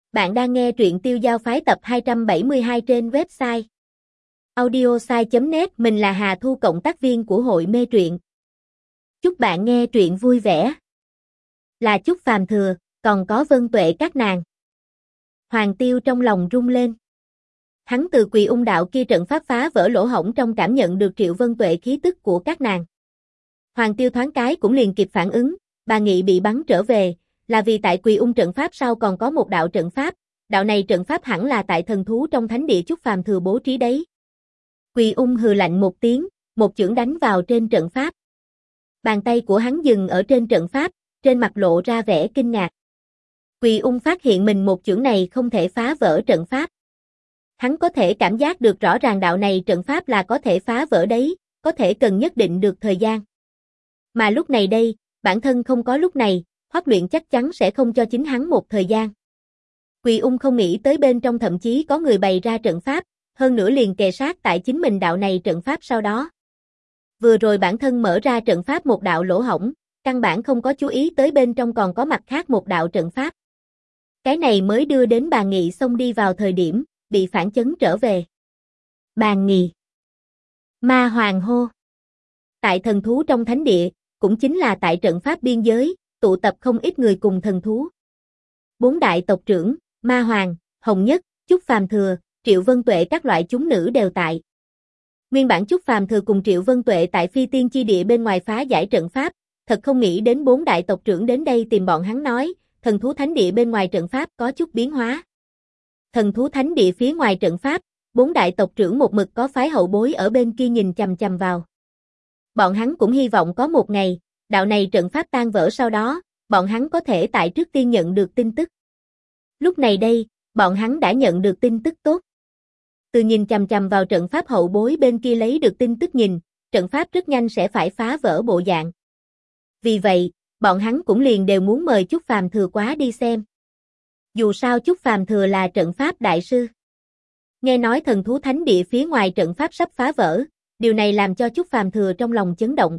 Bạn đang nghe truyện Tiêu Giao Phái tập 272 trên website audiosai.net. Mình là Hà Thu, cộng tác viên của hội mê truyện. Chúc bạn nghe truyện vui vẻ. Là Chúc Phàm Thừa, còn có Vân Tuệ các nàng. Hoàng Tiêu trong lòng rung lên. Hắn từ Quỳ Ung đạo kia trận pháp phá vỡ lỗ hổng trong cảm nhận được Triệu Vân Tuệ khí tức của các nàng. Hoàng Tiêu thoáng cái cũng liền kịp phản ứng, bà Nghị bị bắn trở về, là vì tại Quỳ Ung trận pháp sau còn có một đạo trận pháp, đạo này trận pháp hẳn là tại thần thú trong thánh địa Chúc Phàm Thừa bố trí đấy. Quỳ Ung hừ lạnh một tiếng, một chưởng đánh vào trên trận pháp. Bàn tay của hắn dừng ở trên trận pháp, trên mặt lộ ra vẻ kinh ngạc. Quỳ Ung phát hiện mình một chưởng này không thể phá vỡ trận pháp. Hắn có thể cảm giác được rõ ràng đạo này trận pháp là có thể phá vỡ đấy, có thể cần nhất định được thời gian. Mà lúc này đây, bản thân không có lúc này, Hoắc Luyện chắc chắn sẽ không cho chính hắn một thời gian. Quỳ Ung không nghĩ tới bên trong thậm chí có người bày ra trận pháp, hơn nữa liền kề sát tại chính mình đạo này trận pháp sau đó. Vừa rồi bản thân mở ra trận pháp một đạo lỗ hổng, căn bản không có chú ý tới bên trong còn có mặt khác một đạo trận pháp. Cái này mới đưa đến bà Nghị xông đi vào thời điểm, bị phản chấn trở về. Bàn Nghị. Ma Hoàng hô. Tại thần thú trong thánh địa, cũng chính là tại trận pháp biên giới, tụ tập không ít người cùng thần thú. 4 đại tộc trưởng, Ma Hoàng, Hồng Nhất, Chúc Phàm Thừa, Triệu Vân Tuệ các loại chúng nữ đều tại. Nguyên bản Chúc Phàm Thừa cùng Triệu Vân Tuệ tại Phi Tiên chi địa bên ngoài phá giải trận pháp, thật không nghĩ đến 4 đại tộc trưởng đến đây tìm bọn hắn nói, thần thú thánh địa bên ngoài trận pháp có chút biến hóa. Thần thú thánh địa phía ngoài trận pháp, 4 đại tộc trưởng một mực có phái hậu bối ở bên kia nhìn chằm chằm vào. Bọn hắn cũng hy vọng có một ngày, đạo này trận pháp tan vỡ sau đó, bọn hắn có thể tại trước tiên nhận được tin tức. Lúc này đây, bọn hắn đã nhận được tin tức tốt. Từ nhìn chằm chằm vào trận pháp hậu bối bên kia lấy được tin tức nhìn, trận pháp rất nhanh sẽ phải phá vỡ bộ dạng. Vì vậy, bọn hắn cũng liền đều muốn mời Chúc Phàm Thừa quá đi xem. Dù sao Chúc Phàm Thừa là trận pháp đại sư. Nghe nói thần thú thánh địa phía ngoài trận pháp sắp phá vỡ, điều này làm cho Chúc Phàm Thừa trong lòng chấn động.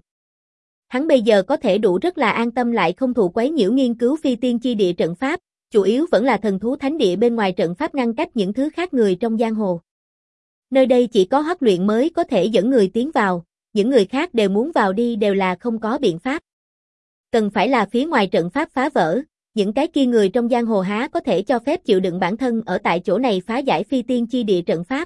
Hắn bây giờ có thể đủ rất là an tâm lại không thụ quấy nhiễu nghiên cứu Phi Tiên chi địa trận pháp, chủ yếu vẫn là thần thú thánh địa bên ngoài trận pháp ngăn cách những thứ khác người trong giang hồ. Nơi đây chỉ có Hoắc Luyện mới có thể dẫn người tiến vào, những người khác đều muốn vào đi đều là không có biện pháp. Cần phải là phía ngoài trận pháp phá vỡ, những cái kia người trong giang hồ há có thể cho phép chịu đựng bản thân ở tại chỗ này phá giải Phi Tiên chi địa trận pháp.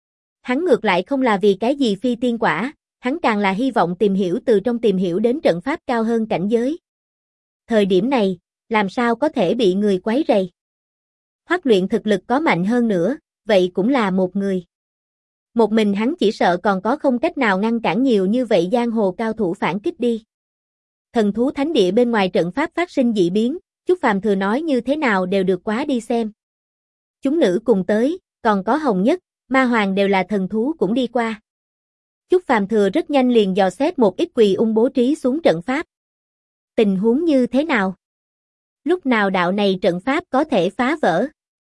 Hắn ngược lại không là vì cái gì phi tiên quả, hắn càng là hy vọng tìm hiểu từ trong tìm hiểu đến trận pháp cao hơn cảnh giới. Thời điểm này, làm sao có thể bị người quấy rầy? Hoắc Luyện thực lực có mạnh hơn nữa, vậy cũng là một người. Một mình hắn chỉ sợ còn có không cách nào ngăn cản nhiều như vậy giang hồ cao thủ phản kích đi. Thần thú thánh địa bên ngoài trận pháp phát sinh dị biến, Chúc Phàm Thừa nói như thế nào đều được quá đi xem. Chúng nữ cùng tới, còn có Hồng Nhất, Ma Hoàng đều là thần thú cũng đi qua. Chúc Phàm Thừa rất nhanh liền dò xét một ít Quỳ Ung bố trí xuống trận pháp. Tình huống như thế nào? Lúc nào đạo này trận pháp có thể phá vỡ?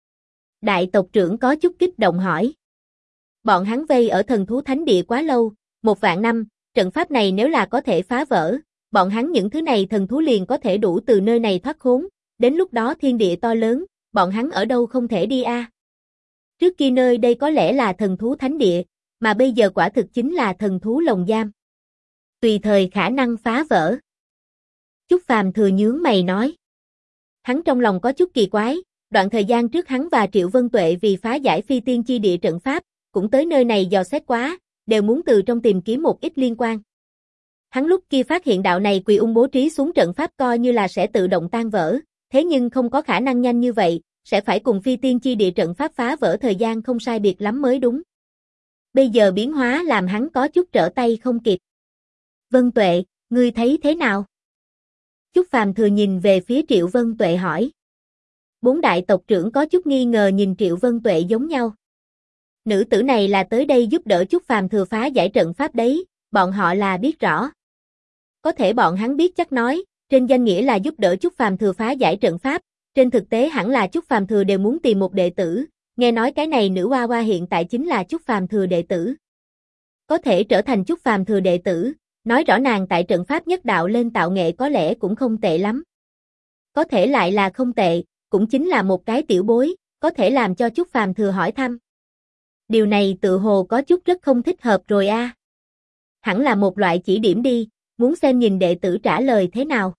Đại tộc trưởng có chút kích động hỏi. Bọn hắn vây ở thần thú thánh địa quá lâu, 1.000 năm, trận pháp này nếu là có thể phá vỡ, bọn hắn những thứ này thần thú liền có thể đủ từ nơi này thoát khốn, đến lúc đó thiên địa to lớn, bọn hắn ở đâu không thể đi a? Trước kia nơi đây có lẽ là thần thú thánh địa, mà bây giờ quả thực chính là thần thú lồng giam. Tùy thời khả năng phá vỡ. Chúc Phàm Thừa nhướng mày nói. Hắn trong lòng có chút kỳ quái, đoạn thời gian trước hắn và Triệu Vân Tuệ vì phá giải Phi Tiên chi địa trận pháp, cũng tới nơi này dò xét quá, đều muốn từ trong tìm kiếm một ít liên quan. Hắn lúc kia phát hiện đạo này Quỳ Ung bố trí xuống trận pháp coi như là sẽ tự động tan vỡ, thế nhưng không có khả năng nhanh như vậy, sẽ phải cùng Phi Tiên chi địa trận pháp phá vỡ thời gian không sai biệt lắm mới đúng. Bây giờ biến hóa làm hắn có chút trở tay không kịp. Vân Tuệ, ngươi thấy thế nào? Chúc Phàm Thừa nhìn về phía Triệu Vân Tuệ hỏi. 4 đại tộc trưởng có chút nghi ngờ nhìn Triệu Vân Tuệ giống nhau. Nữ tử này là tới đây giúp đỡ Chúc Phàm Thừa phá giải trận pháp đấy, bọn họ là biết rõ. Có thể bọn hắn biết chắc nói, trên danh nghĩa là giúp đỡ Chúc Phàm Thừa phá giải trận pháp, trên thực tế hẳn là Chúc Phàm Thừa đều muốn tìm một đệ tử, nghe nói cái này nữ hoa hoa hiện tại chính là Chúc Phàm Thừa đệ tử. Có thể trở thành Chúc Phàm Thừa đệ tử, nói rõ nàng tại trận pháp nhất đạo lên tạo nghệ có lẽ cũng không tệ lắm. Có thể lại là không tệ, cũng chính là một cái tiểu bối, có thể làm cho Chúc Phàm Thừa hỏi thăm. Điều này tự hồ có chút rất không thích hợp rồi a. Hẳn là một loại chỉ điểm đi, muốn xem nhìn đệ tử trả lời thế nào.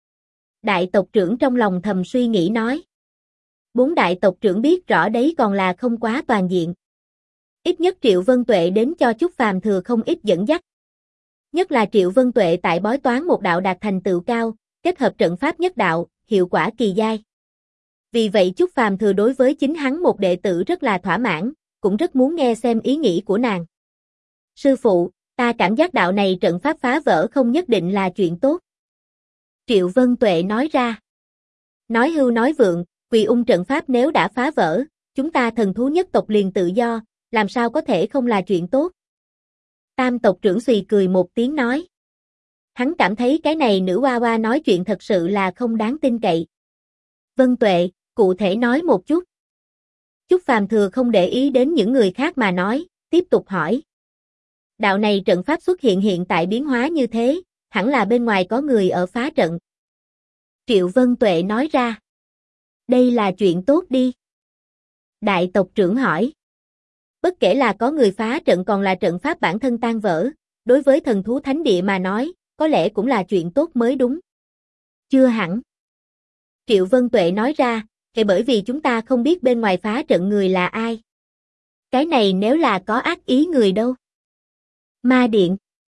Đại tộc trưởng trong lòng thầm suy nghĩ nói. 4 đại tộc trưởng biết rõ đấy còn là không quá toàn diện. Ít nhất Triệu Vân Tuệ đến cho Chúc Phàm Thừa không ít dẫn dắt. Nhất là Triệu Vân Tuệ tại bói toán một đạo đạt thành tựu cao, kết hợp trận pháp nhất đạo, hiệu quả kỳ giai. Vì vậy Chúc Phàm Thừa đối với chính hắn một đệ tử rất là thỏa mãn, cũng rất muốn nghe xem ý nghĩ của nàng. Sư phụ, ta cảm giác đạo này trận pháp phá vỡ không nhất định là chuyện tốt. Triệu Vân Tuệ nói ra. Nói hưu nói vượng, Quỳ Ung trận pháp nếu đã phá vỡ, chúng ta thần thú nhất tộc liền tự do, làm sao có thể không là chuyện tốt. Tam tộc trưởng Xùy cười một tiếng nói. Hắn cảm thấy cái này nữ hoa hoa nói chuyện thật sự là không đáng tin cậy. Vân Tuệ, cụ thể nói một chút. Chúc Phàm Thừa không để ý đến những người khác mà nói, tiếp tục hỏi. Đạo này trận pháp xuất hiện tại biến hóa như thế, hẳn là bên ngoài có người ở phá trận. Triệu Vân Tuệ nói ra. Đây là chuyện tốt đi. Đại tộc trưởng hỏi. Bất kể là có người phá trận còn là trận pháp bản thân tan vỡ, đối với thần thú thánh địa mà nói, có lẽ cũng là chuyện tốt mới đúng. Chưa hẳn. Triệu Vân Tuệ nói ra, thì bởi vì chúng ta không biết bên ngoài phá trận người là ai. Cái này nếu là có ác ý người đâu? Ma Điện.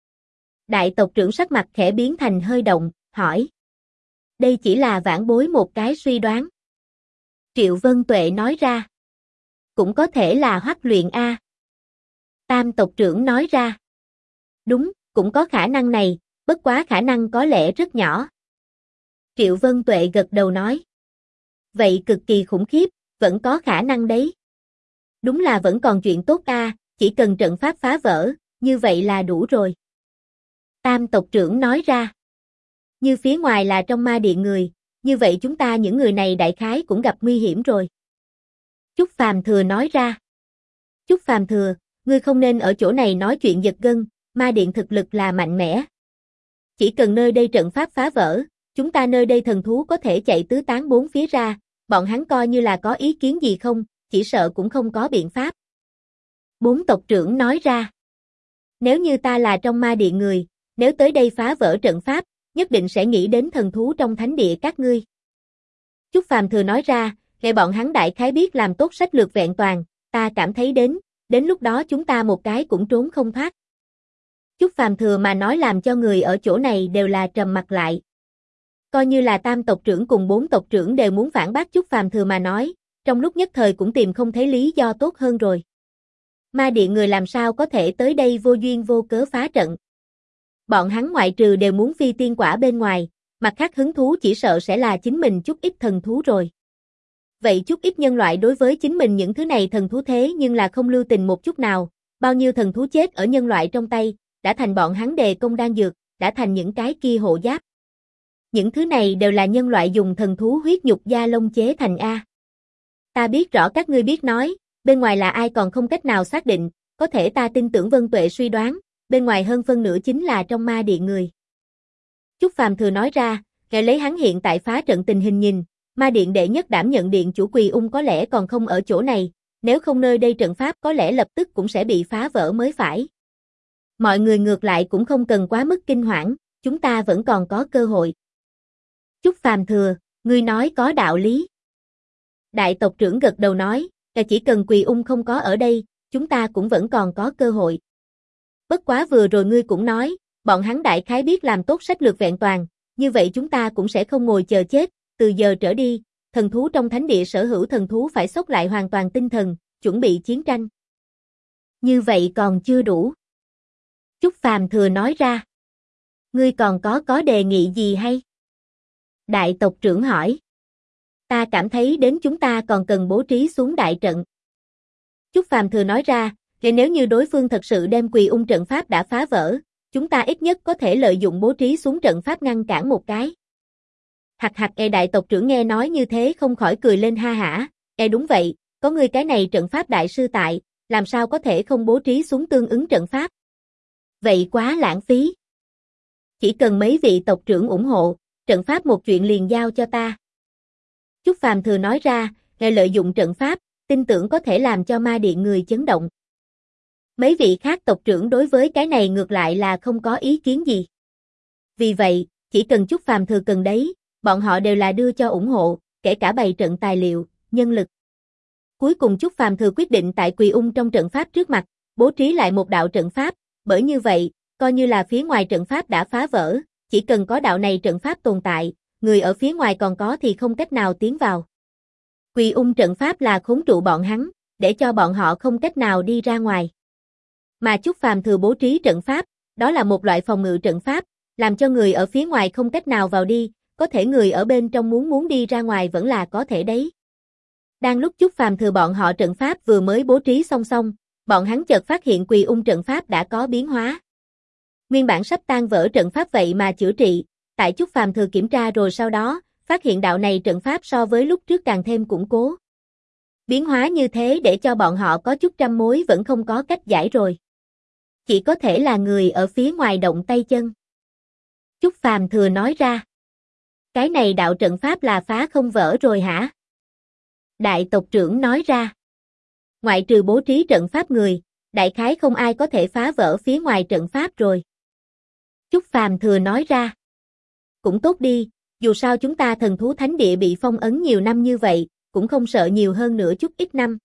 Đại tộc trưởng sắc mặt khẽ biến thành hơi động, hỏi. Đây chỉ là vãn bối một cái suy đoán. Triệu Vân Tuệ nói ra. Cũng có thể là Hoắc Luyện A. Tam tộc trưởng nói ra. Đúng, cũng có khả năng này, bất quá khả năng có lẽ rất nhỏ. Triệu Vân Tuệ gật đầu nói. Vậy cực kỳ khủng khiếp, vẫn có khả năng đấy. Đúng là vẫn còn chuyện tốt a, chỉ cần trận pháp phá vỡ, như vậy là đủ rồi. Tam tộc trưởng nói ra. Như phía ngoài là trong ma điện người, như vậy chúng ta những người này đại khái cũng gặp nguy hiểm rồi. Chúc Phàm Thừa nói ra. Chúc Phàm Thừa, ngươi không nên ở chỗ này nói chuyện giật gân, ma điện thực lực là mạnh mẽ. Chỉ cần nơi đây trận pháp phá vỡ, chúng ta nơi đây thần thú có thể chạy tứ tán bốn phía ra, bọn hắn coi như là có ý kiến gì không, chỉ sợ cũng không có biện pháp. 4 tộc trưởng nói ra. Nếu như ta là trong ma điện người, nếu tới đây phá vỡ trận pháp, nhất định sẽ nghĩ đến thần thú trong thánh địa các ngươi. Chúc Phàm Thừa nói ra, để bọn hắn đại khái biết làm tốt sách lược vẹn toàn, ta cảm thấy đến lúc đó chúng ta một cái cũng trốn không thoát. Chúc Phàm Thừa mà nói làm cho người ở chỗ này đều là trầm mặt lại. Coi như là Tam tộc trưởng cùng 4 tộc trưởng đều muốn phản bác Chúc Phàm Thừa mà nói, trong lúc nhất thời cũng tìm không thấy lý do tốt hơn rồi. Ma điện người làm sao có thể tới đây vô duyên vô cớ phá trận. Bọn hắn ngoại trừ đều muốn phi tiên quả bên ngoài, mặt khác hứng thú chỉ sợ sẽ là chính mình chút ít thần thú rồi. Vậy chút ít nhân loại đối với chính mình những thứ này thần thú thế nhưng là không lưu tình một chút nào, bao nhiêu thần thú chết ở nhân loại trong tay, đã thành bọn hắn đề công đan dược, đã thành những cái kia hộ giáp. Những thứ này đều là nhân loại dùng thần thú huyết nhục da lông chế thành a. Ta biết rõ các ngươi biết nói, bên ngoài là ai còn không cách nào xác định, có thể ta tin tưởng Vân Tuệ suy đoán, bên ngoài hơn phân nửa chính là trong ma điện người. Chúc Phàm Thừa nói ra, kể lấy hắn hiện tại phá trận tình hình nhìn, ma điện đệ nhất đảm nhận điện chủ Quỳ Ung có lẽ còn không ở chỗ này, nếu không nơi đây trận pháp có lẽ lập tức cũng sẽ bị phá vỡ mới phải. Mọi người ngược lại cũng không cần quá mức kinh hoảng, chúng ta vẫn còn có cơ hội. Chúc Phàm Thừa, ngươi nói có đạo lý. Đại tộc trưởng gật đầu nói, chỉ cần Quỳ Ung không có ở đây, chúng ta cũng vẫn còn có cơ hội. Bất quá vừa rồi ngươi cũng nói, bọn hắn đại khái biết làm tốt sách lược vẹn toàn, như vậy chúng ta cũng sẽ không ngồi chờ chết, từ giờ trở đi, thần thú trong thánh địa sở hữu thần thú phải xốc lại hoàn toàn tinh thần, chuẩn bị chiến tranh. Như vậy còn chưa đủ. Chúc Phàm Thừa nói ra. Ngươi còn có đề nghị gì hay? Đại tộc trưởng hỏi. Ta cảm thấy đến chúng ta còn cần bố trí xuống đại trận. Chúc Phàm Thừa nói ra, để nếu như đối phương thật sự đem Quỳ Ung trận pháp đã phá vỡ, chúng ta ít nhất có thể lợi dụng bố trí xuống trận pháp ngăn cản một cái. Đại tộc trưởng nghe nói như thế không khỏi cười lên ha hả, đúng vậy, có ngươi cái này trận pháp đại sư tại, làm sao có thể không bố trí xuống tương ứng trận pháp. Vậy quá lãng phí. Chỉ cần mấy vị tộc trưởng ủng hộ, trận pháp một chuyện liền giao cho ta. Chúc Phàm Thừa nói ra, ngài lợi dụng trận pháp, tin tưởng có thể làm cho ma điện người chấn động. Mấy vị khác tộc trưởng đối với cái này ngược lại là không có ý kiến gì. Vì vậy, chỉ cần Chúc Phàm Thừa cần đấy, bọn họ đều là đưa cho ủng hộ, kể cả bày trận tài liệu, nhân lực. Cuối cùng Chúc Phàm Thừa quyết định tại Quỳ Ung trong trận pháp trước mặt, bố trí lại một đạo trận pháp, bởi như vậy, coi như là phía ngoài trận pháp đã phá vỡ, chỉ cần có đạo này trận pháp tồn tại, người ở phía ngoài còn có thì không cách nào tiến vào. Quỳ Ung trận pháp là khốn trụ bọn hắn, để cho bọn họ không cách nào đi ra ngoài. Mà Chúc Phàm Thừa bố trí trận pháp, đó là một loại phòng ngự trận pháp, làm cho người ở phía ngoài không cách nào vào đi, có thể người ở bên trong muốn đi ra ngoài vẫn là có thể đấy. Đang lúc Chúc Phàm Thừa bọn họ trận pháp vừa mới bố trí xong xong, bọn hắn chợt phát hiện Quỳ Ung trận pháp đã có biến hóa. Nguyên bản sắp tan vỡ trận pháp vậy mà chữa trị, tại Chúc Phàm Thừa kiểm tra rồi sau đó, phát hiện đạo này trận pháp so với lúc trước càng thêm củng cố. Biến hóa như thế để cho bọn họ có chút trăm mối vẫn không có cách giải rồi. Chỉ có thể là người ở phía ngoài động tay chân. Chúc Phàm Thừa nói ra. Cái này đạo trận pháp là phá không vỡ rồi hả? Đại tộc trưởng nói ra. Ngoại trừ bố trí trận pháp người, đại khái không ai có thể phá vỡ phía ngoài trận pháp rồi. Chúc Phàm Thừa nói ra. Cũng tốt đi, dù sao chúng ta thần thú thánh địa bị phong ấn nhiều năm như vậy, cũng không sợ nhiều hơn nữa chút ít năm.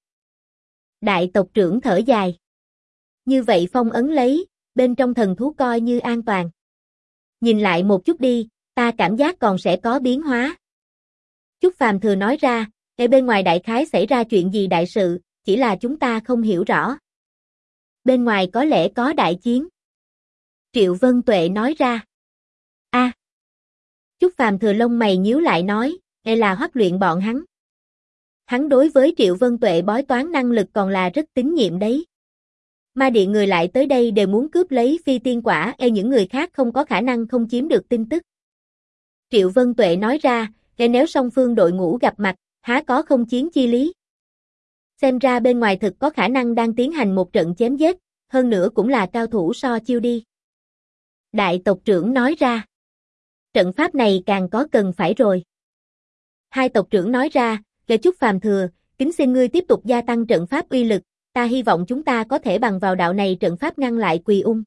Đại tộc trưởng thở dài. Như vậy phong ấn lấy, bên trong thần thú coi như an toàn. Nhìn lại một chút đi, ta cảm giác còn sẽ có biến hóa. Chúc Phàm Thừa nói ra, ở bên ngoài đại khái xảy ra chuyện gì đại sự, chỉ là chúng ta không hiểu rõ. Bên ngoài có lẽ có đại chiến. Triệu Vân Tuệ nói ra. A. Chúc Phàm Thừa lông mày nhíu lại nói, đây là huấn luyện bọn hắn. Hắn đối với Triệu Vân Tuệ bói toán năng lực còn là rất tín nhiệm đấy. Ma điện người lại tới đây đều muốn cướp lấy phi tiên quả, những người khác không có khả năng không chiếm được tin tức. Triệu Vân Tuệ nói ra, nếu song phương đội ngũ gặp mặt, há có không chiến chi lý. Xem ra bên ngoài thực có khả năng đang tiến hành một trận chém giết, hơn nữa cũng là cao thủ so chiêu đi. Đại tộc trưởng nói ra. Trận pháp này càng có cần phải rồi. Hai tộc trưởng nói ra, để Chúc Phàm Thừa, kính xin ngươi tiếp tục gia tăng trận pháp uy lực, ta hy vọng chúng ta có thể bằng vào đạo này trận pháp ngăn lại Quỳ Ung.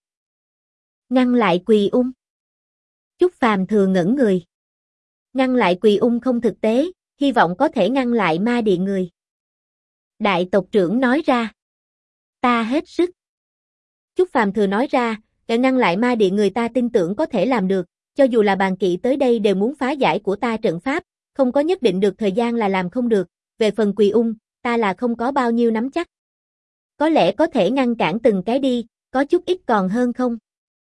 Ngăn lại Quỳ Ung. Chúc Phàm Thừa ngẩn người. Ngăn lại Quỳ Ung không thực tế, hy vọng có thể ngăn lại ma điện người. Đại tộc trưởng nói ra. Ta hết sức. Chúc Phàm Thừa nói ra, để ngăn lại ma điện người ta tin tưởng có thể làm được, cho dù là bàn kỵ tới đây đều muốn phá giải của ta trận pháp, không có nhất định được thời gian là làm không được, về phần Quỳ Ung, ta là không có bao nhiêu nắm chắc. Có lẽ có thể ngăn cản từng cái đi, có chút ít còn hơn không?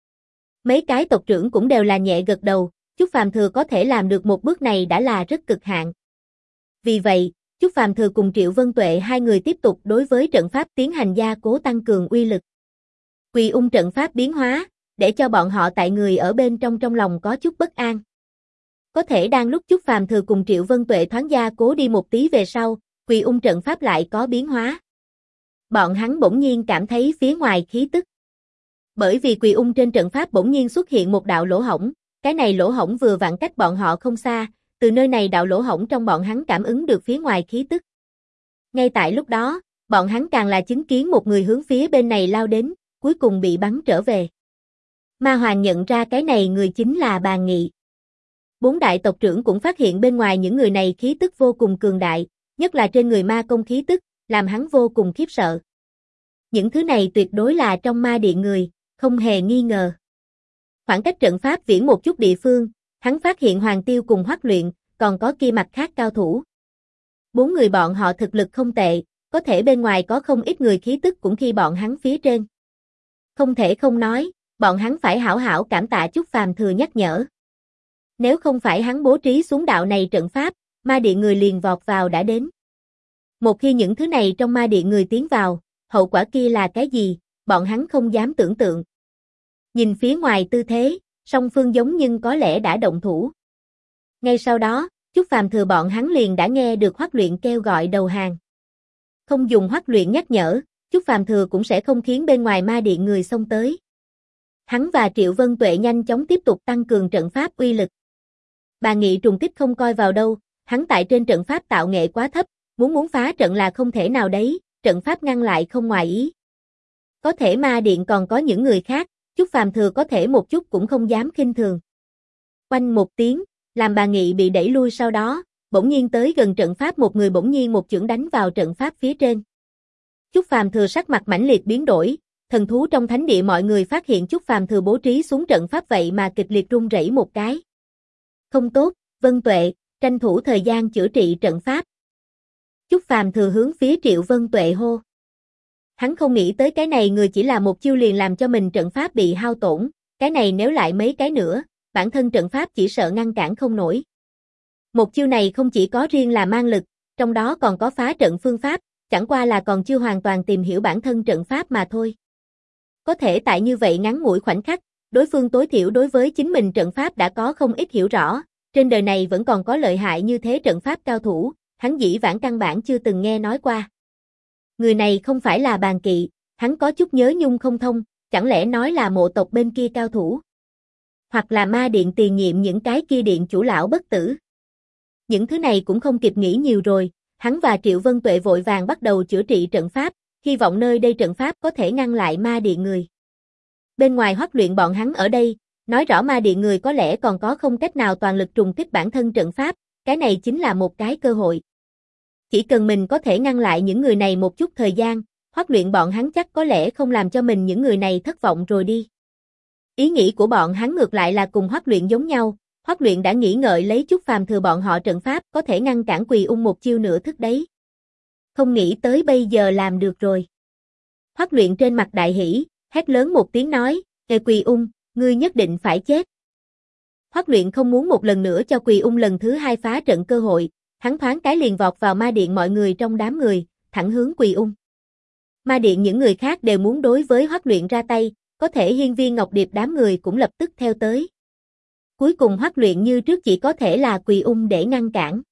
Mấy cái tộc trưởng cũng đều là nhẹ gật đầu, Chúc Phàm Thừa có thể làm được một bước này đã là rất cực hạn. Vì vậy, Chúc Phàm Thừa cùng Triệu Vân Tuệ hai người tiếp tục đối với trận pháp tiến hành gia cố tăng cường uy lực. Quỳ Ung trận pháp biến hóa, để cho bọn họ tại người ở bên trong lòng có chút bất an. Có thể đang lúc Chúc Phàm Thừa cùng Triệu Vân Tuệ thoáng gia cố đi một tí về sau, Quỳ Ung trận pháp lại có biến hóa. Bọn hắn bỗng nhiên cảm thấy phía ngoài khí tức. Bởi vì Quỳ Ung trên trận pháp bỗng nhiên xuất hiện một đạo lỗ hổng, cái này lỗ hổng vừa vặn cách bọn họ không xa, từ nơi này đạo lỗ hổng trong bọn hắn cảm ứng được phía ngoài khí tức. Ngay tại lúc đó, bọn hắn càng là chứng kiến một người hướng phía bên này lao đến, cuối cùng bị bắn trở về. Ma Hoàng nhận ra cái này người chính là Bàn Nghị. Bốn đại tộc trưởng cũng phát hiện bên ngoài những người này khí tức vô cùng cường đại, nhất là trên người ma công khí tức, làm hắn vô cùng khiếp sợ. Những thứ này tuyệt đối là trong ma điện người, không hề nghi ngờ. Khoảng cách trận pháp viễn một chút địa phương, hắn phát hiện Hoàng Tiêu cùng Hoắc Luyện, còn có kia mặt khác cao thủ. Bốn người bọn họ thực lực không tệ, có thể bên ngoài có không ít người khí tức cũng khi bọn hắn phía trên. Không thể không nói, bọn hắn phải hảo hảo cảm tạ Chúc Phàm Thừa nhắc nhở. Nếu không phải hắn bố trí xuống đạo này trận pháp, ma điện người liền vọt vào đã đến. Một khi những thứ này trong ma điện người tiến vào, hậu quả kia là cái gì, bọn hắn không dám tưởng tượng. Nhìn phía ngoài tư thế, song phương giống nhưng có lẽ đã động thủ. Ngay sau đó, Chúc Phàm Thừa bọn hắn liền đã nghe được Hoắc Luyện kêu gọi đầu hàng. Không dùng Hoắc Luyện nhắc nhở, Chúc Phàm Thừa cũng sẽ không khiến bên ngoài ma điện người xông tới. Hắn và Triệu Vân Tuệ nhanh chóng tiếp tục tăng cường trận pháp uy lực. Bà Nghị trùng kích không coi vào đâu, Hắn tại trên trận pháp tạo nghệ quá thấp, muốn phá trận là không thể nào đấy, trận pháp ngăn lại không ngoài ý. Có thể ma điện còn có những người khác, Chúc Phàm Thừa có thể một chút cũng không dám khinh thường. Oanh một tiếng, làm bà Nghị bị đẩy lui sau đó, bỗng nhiên tới gần trận pháp một người bỗng nhiên một chưởng đánh vào trận pháp phía trên. Chúc Phàm Thừa sắc mặt mãnh liệt biến đổi, thần thú trong thánh địa mọi người phát hiện Chúc Phàm Thừa bố trí xuống trận pháp vậy mà kịch liệt rung rẩy một cái. Không tốt, Vân Tuệ, tranh thủ thời gian chữa trị trận pháp. Chúc Phàm Thừa hướng phía Triệu Vân Tuệ hô. Hắn không nghĩ tới cái này người chỉ là một chiêu liền làm cho mình trận pháp bị hao tổn, cái này nếu lại mấy cái nữa, bản thân trận pháp chỉ sợ ngăn cản không nổi. Một chiêu này không chỉ có riêng là mang lực, trong đó còn có phá trận phương pháp, chẳng qua là còn chưa hoàn toàn tìm hiểu bản thân trận pháp mà thôi. Có thể tại như vậy ngắn ngủi khoảnh khắc, đối phương tối thiểu đối với chính mình trận pháp đã có không ít hiểu rõ, trên đời này vẫn còn có lợi hại như thế trận pháp cao thủ, hắn dĩ vãng căn bản chưa từng nghe nói qua. Người này không phải là Bàn Kỵ, hắn có chút nhớ nhung không thông, chẳng lẽ nói là mộ tộc bên kia cao thủ? Hoặc là ma điện tiền nhiệm những cái kia điện chủ lão bất tử? Những thứ này cũng không kịp nghĩ nhiều rồi, hắn và Triệu Vân Tuệ vội vàng bắt đầu chữa trị trận pháp, hy vọng nơi đây trận pháp có thể ngăn lại ma điện người. Bên ngoài Hoắc Luyện bọn hắn ở đây, nói rõ ma điện người có lẽ còn có không cách nào toàn lực trùng kích bản thân trận pháp, cái này chính là một cái cơ hội. Chỉ cần mình có thể ngăn lại những người này một chút thời gian, Hoắc Luyện bọn hắn chắc có lẽ không làm cho mình những người này thất vọng rồi đi. Ý nghĩ của bọn hắn ngược lại là cùng Hoắc Luyện giống nhau, Hoắc Luyện đã nghĩ ngợi lấy Chúc Phàm Thừa bọn họ trận pháp có thể ngăn cản Quỳ Ung một chiêu nửa thức đấy. Không nghĩ tới bây giờ làm được rồi. Hoắc Luyện trên mặt đại hỉ, hét lớn một tiếng nói, "Ê Quỳ Ung, ngươi nhất định phải chết." Hoắc Luyện không muốn một lần nữa cho Quỳ Ung lần thứ hai phá trận cơ hội, hắn thoáng cái liền vọt vào ma điện mọi người trong đám người, thẳng hướng Quỳ Ung. Ma điện những người khác đều muốn đối với Hoắc Luyện ra tay, có thể Hiên Viên Ngọc Điệp đám người cũng lập tức theo tới. Cuối cùng Hoắc Luyện như trước chỉ có thể là Quỳ Ung để ngăn cản.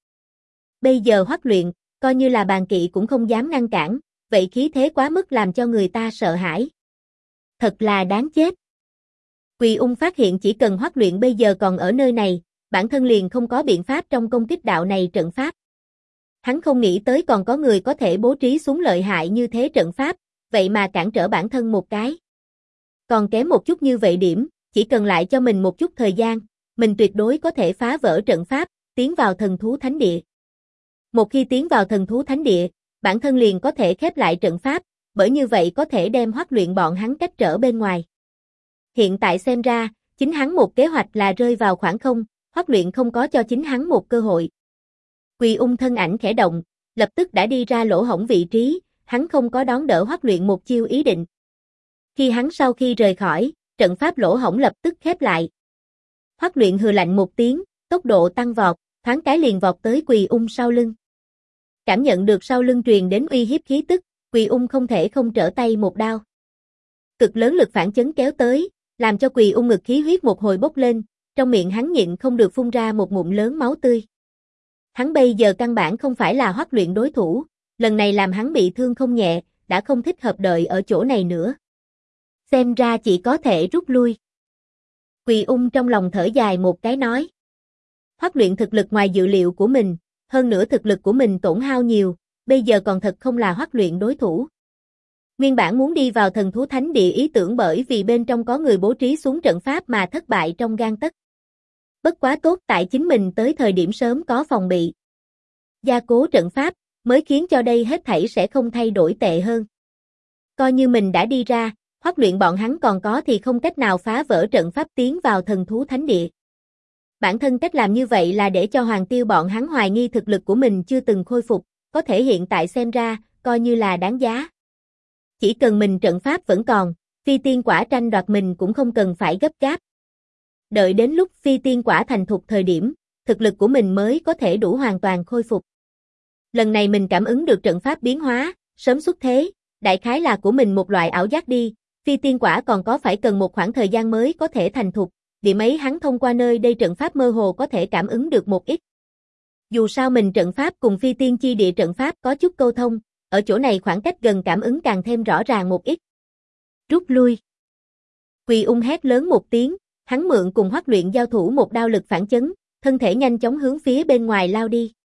Bây giờ Hoắc Luyện, coi như là Bàn Kỵ cũng không dám ngăn cản, vậy khí thế quá mức làm cho người ta sợ hãi. Thật là đáng chết. Quỳ Ung phát hiện chỉ cần Hoắc Luyện bây giờ còn ở nơi này, bản thân liền không có biện pháp trong công kích đạo này trận pháp. Hắn không nghĩ tới còn có người có thể bố trí xuống lợi hại như thế trận pháp, vậy mà cản trở bản thân một cái. Còn kém một chút như vậy điểm, chỉ cần lại cho mình một chút thời gian, mình tuyệt đối có thể phá vỡ trận pháp, tiến vào thần thú thánh địa. Một khi tiến vào thần thú thánh địa, bản thân liền có thể khép lại trận pháp, bởi như vậy có thể đem Hoắc Luyện bọn hắn cách trở bên ngoài. Hiện tại xem ra, chính hắn một kế hoạch là rơi vào khoảng không, Hoắc Luyện không có cho chính hắn một cơ hội. Quỳ Ung thân ảnh khẽ động, lập tức đã đi ra lỗ hổng vị trí, hắn không có đón đỡ Hoắc Luyện một chiêu ý định. Khi hắn sau khi rời khỏi, trận pháp lỗ hổng lập tức khép lại. Hoắc Luyện hừ lạnh một tiếng, tốc độ tăng vọt, thoáng cái liền vọt tới Quỳ Ung sau lưng. Cảm nhận được sau lưng truyền đến uy hiếp khí tức, Quỳ Ung không thể không trở tay một đao. Cực lớn lực phản chấn kéo tới, làm cho Quỳ Ung ngực khí huyết một hồi bốc lên, trong miệng hắn nhịn không được phun ra một ngụm lớn máu tươi. Hắn bây giờ căn bản không phải là Hoắc Luyện đối thủ, lần này làm hắn bị thương không nhẹ, đã không thích hợp đợi ở chỗ này nữa. Xem ra chỉ có thể rút lui. Quỳ Ung trong lòng thở dài một cái nói. Hoắc Luyện thực lực ngoài dự liệu của mình, hơn nữa thực lực của mình tổn hao nhiều, bây giờ còn thật không là Hoắc Luyện đối thủ. Nguyên bản muốn đi vào thần thú thánh địa ý tưởng bởi vì bên trong có người bố trí xuống trận pháp mà thất bại trong gang tấc. Bất quá tốt tại chính mình tới thời điểm sớm có phòng bị. Gia cố trận pháp, mới khiến cho đây hết thảy sẽ không thay đổi tệ hơn. Coi như mình đã đi ra, Hoắc Luyện bọn hắn còn có thì không cách nào phá vỡ trận pháp tiến vào thần thú thánh địa. Bản thân cách làm như vậy là để cho Hoàng Tiêu bọn hắn hoài nghi thực lực của mình chưa từng khôi phục, có thể hiện tại xem ra, coi như là đáng giá. Chỉ cần mình trận pháp vẫn còn, phi tiên quả tranh đoạt mình cũng không cần phải gấp gáp. Đợi đến lúc phi tiên quả thành thục thời điểm, thực lực của mình mới có thể đủ hoàn toàn khôi phục. Lần này mình cảm ứng được trận pháp biến hóa, sớm xuất thế, đại khái là của mình một loại ảo giác đi, phi tiên quả còn có phải cần một khoảng thời gian mới có thể thành thục, điểm ấy hắn thông qua nơi đây trận pháp mơ hồ có thể cảm ứng được một ít. Dù sao mình trận pháp cùng phi tiên chi địa trận pháp có chút câu thông, ở chỗ này khoảng cách gần cảm ứng càng thêm rõ ràng một ít. Rút lui. Quỳ Ung hét lớn một tiếng, hắn mượn cùng Hoắc Luyện giao thủ một đao lực phản chấn, thân thể nhanh chóng hướng phía bên ngoài lao đi.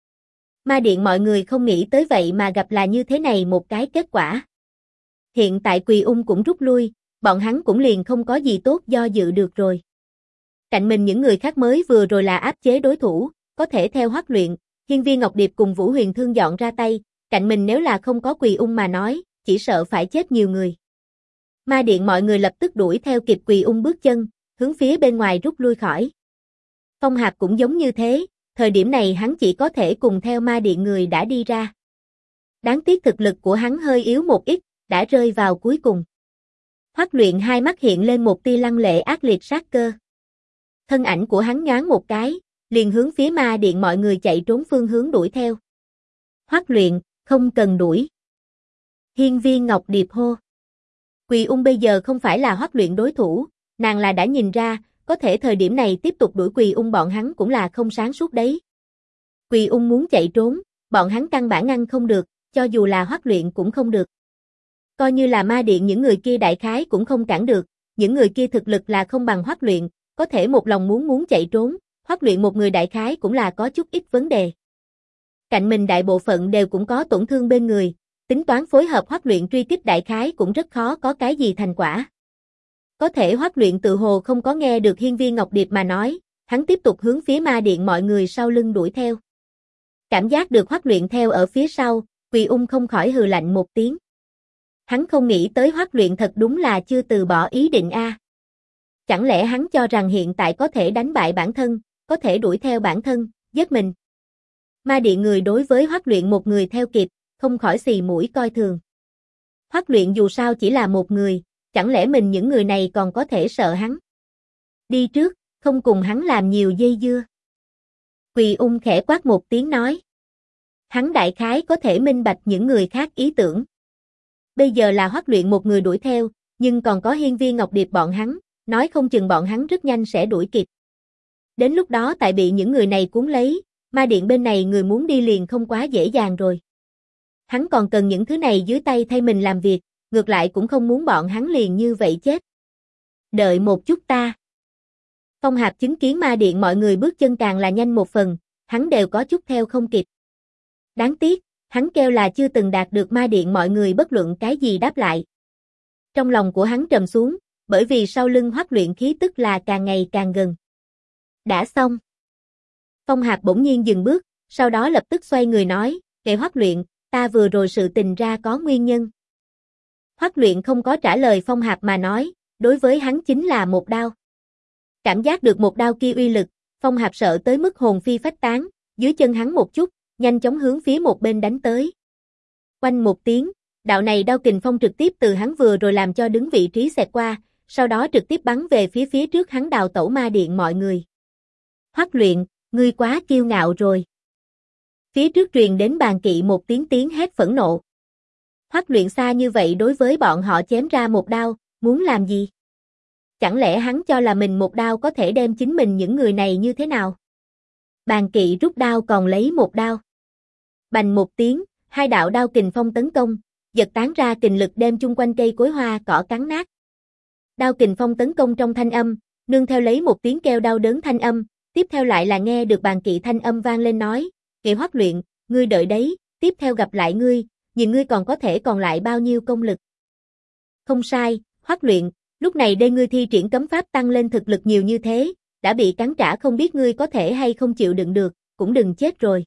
Ma điện mọi người không nghĩ tới vậy mà gặp là như thế này một cái kết quả. Hiện tại Quỳ Ung cũng rút lui, bọn hắn cũng liền không có gì tốt do dự được rồi. Cạnh mình những người khác mới vừa rồi là áp chế đối thủ, có thể theo Hoắc Luyện, Hiên Viên Ngọc Điệp cùng Vũ Huyền Thương dọn ra tay, cạnh mình nếu là không có Quỳ Ung mà nói, chỉ sợ phải chết nhiều người. Ma điện mọi người lập tức đuổi theo kịp Quỳ Ung bước chân, hướng phía bên ngoài rút lui khỏi. Phong Hạp cũng giống như thế, thời điểm này hắn chỉ có thể cùng theo ma điện người đã đi ra. Đáng tiếc thực lực của hắn hơi yếu một ít, đã rơi vào cuối cùng. Hoắc Luyện hai mắt hiện lên một tia lăng lệ ác liệt sát cơ. Thân ảnh của hắn nhoáng một cái, liền hướng phía ma điện mọi người chạy trốn phương hướng đuổi theo. Hoắc Luyện, không cần đuổi. Hiên Viên Ngọc Điệp hô. Quỳ Ung bây giờ không phải là Hoắc Luyện đối thủ, nàng là đã nhìn ra, có thể thời điểm này tiếp tục đuổi Quỳ Ung bọn hắn cũng là không sáng suốt đấy. Quỳ Ung muốn chạy trốn, bọn hắn căn bản ngăn không được, cho dù là Hoắc Luyện cũng không được. Coi như là ma điện những người kia đại khái cũng không cản được, những người kia thực lực là không bằng Hoắc Luyện, có thể một lòng muốn chạy trốn, Hoắc Luyện một người đại khái cũng là có chút ít vấn đề. Cạnh mình đại bộ phận đều cũng có tổn thương bên người, tính toán phối hợp Hoắc Luyện truy kích đại khái cũng rất khó có cái gì thành quả. Có thể Hoắc Luyện tự hồ không có nghe được Hiên Viên Ngọc Điệp mà nói, hắn tiếp tục hướng phía ma điện mọi người sau lưng đuổi theo. Cảm giác được Hoắc Luyện theo ở phía sau, Quỳ Ung không khỏi hừ lạnh một tiếng. Hắn không nghĩ tới Hoắc Luyện thật đúng là chưa từ bỏ ý định a. Chẳng lẽ hắn cho rằng hiện tại có thể đánh bại bản thân, có thể đuổi theo bản thân, giết mình. Ma điện người đối với Hoắc Luyện một người theo kịp, không khỏi xì mũi coi thường. Hoắc Luyện dù sao chỉ là một người, chẳng lẽ mình những người này còn có thể sợ hắn. Đi trước, không cùng hắn làm nhiều dây dưa. Quỳ Ung khẽ quát một tiếng nói. Hắn đại khái có thể minh bạch những người khác ý tưởng. Bây giờ là Hoắc Luyện một người đuổi theo, nhưng còn có Hiên Viên Ngọc Điệp bọn hắn, nói không chừng bọn hắn rất nhanh sẽ đuổi kịp. Đến lúc đó tại bị những người này cuốn lấy, ma điện bên này người muốn đi liền không quá dễ dàng rồi. Hắn còn cần những thứ này dưới tay thay mình làm việc, ngược lại cũng không muốn bọn hắn liền như vậy chết. Đợi một chút ta. Phong Hạp chứng kiến ma điện mọi người bước chân càng là nhanh một phần, hắn đều có chút theo không kịp. Đáng tiếc, hắn kêu là chưa từng đạt được ma điện mọi người bất luận cái gì đáp lại. Trong lòng của hắn trầm xuống, bởi vì sau lưng Hoắc Luyện khí tức là càng ngày càng gần. Đã xong. Phong Hạp bỗng nhiên dừng bước, sau đó lập tức xoay người nói, kệ Hoắc Luyện, ta vừa rồi sự tình ra có nguyên nhân. Hoắc Luyện không có trả lời Phong Hạp mà nói, đối với hắn chính là một đao. Cảm giác được một đao kia uy lực, Phong Hạp sợ tới mức hồn phi phách tán, dưới chân hắn một chút, nhanh chóng hướng phía một bên đánh tới. Oanh một tiếng, đạo này đao kình phong trực tiếp từ hắn vừa rồi làm cho đứng vị trí xẹt qua, sau đó trực tiếp bắn về phía trước hắn đào tẩu ma điện mọi người. Hoắc Luyện, ngươi quá kiêu ngạo rồi. Phía trước truyền đến Bàn Kỵ một tiếng hét phẫn nộ. Hoắc Luyện xa như vậy đối với bọn họ chém ra một đao, muốn làm gì? Chẳng lẽ hắn cho là mình một đao có thể đem chính mình những người này như thế nào? Bàn Kỵ rút đao còn lấy một đao. Bành một tiếng, hai đạo đao kình phong tấn công, giật tán ra kình lực đem chung quanh cây cối hoa cỏ cắn nát. Đao kình phong tấn công trong thanh âm, nương theo lấy một tiếng kêu đau đớn thanh âm, tiếp theo lại là nghe được Bàn Kỵ thanh âm vang lên nói, kệ Hoắc Luyện, ngươi đợi đấy, tiếp theo gặp lại ngươi, nhìn ngươi còn có thể còn lại bao nhiêu công lực. Không sai, Hoắc Luyện, lúc này đây ngươi thi triển cấm pháp tăng lên thực lực nhiều như thế, đã bị cắn trả không biết ngươi có thể hay không chịu đựng được, cũng đừng chết rồi.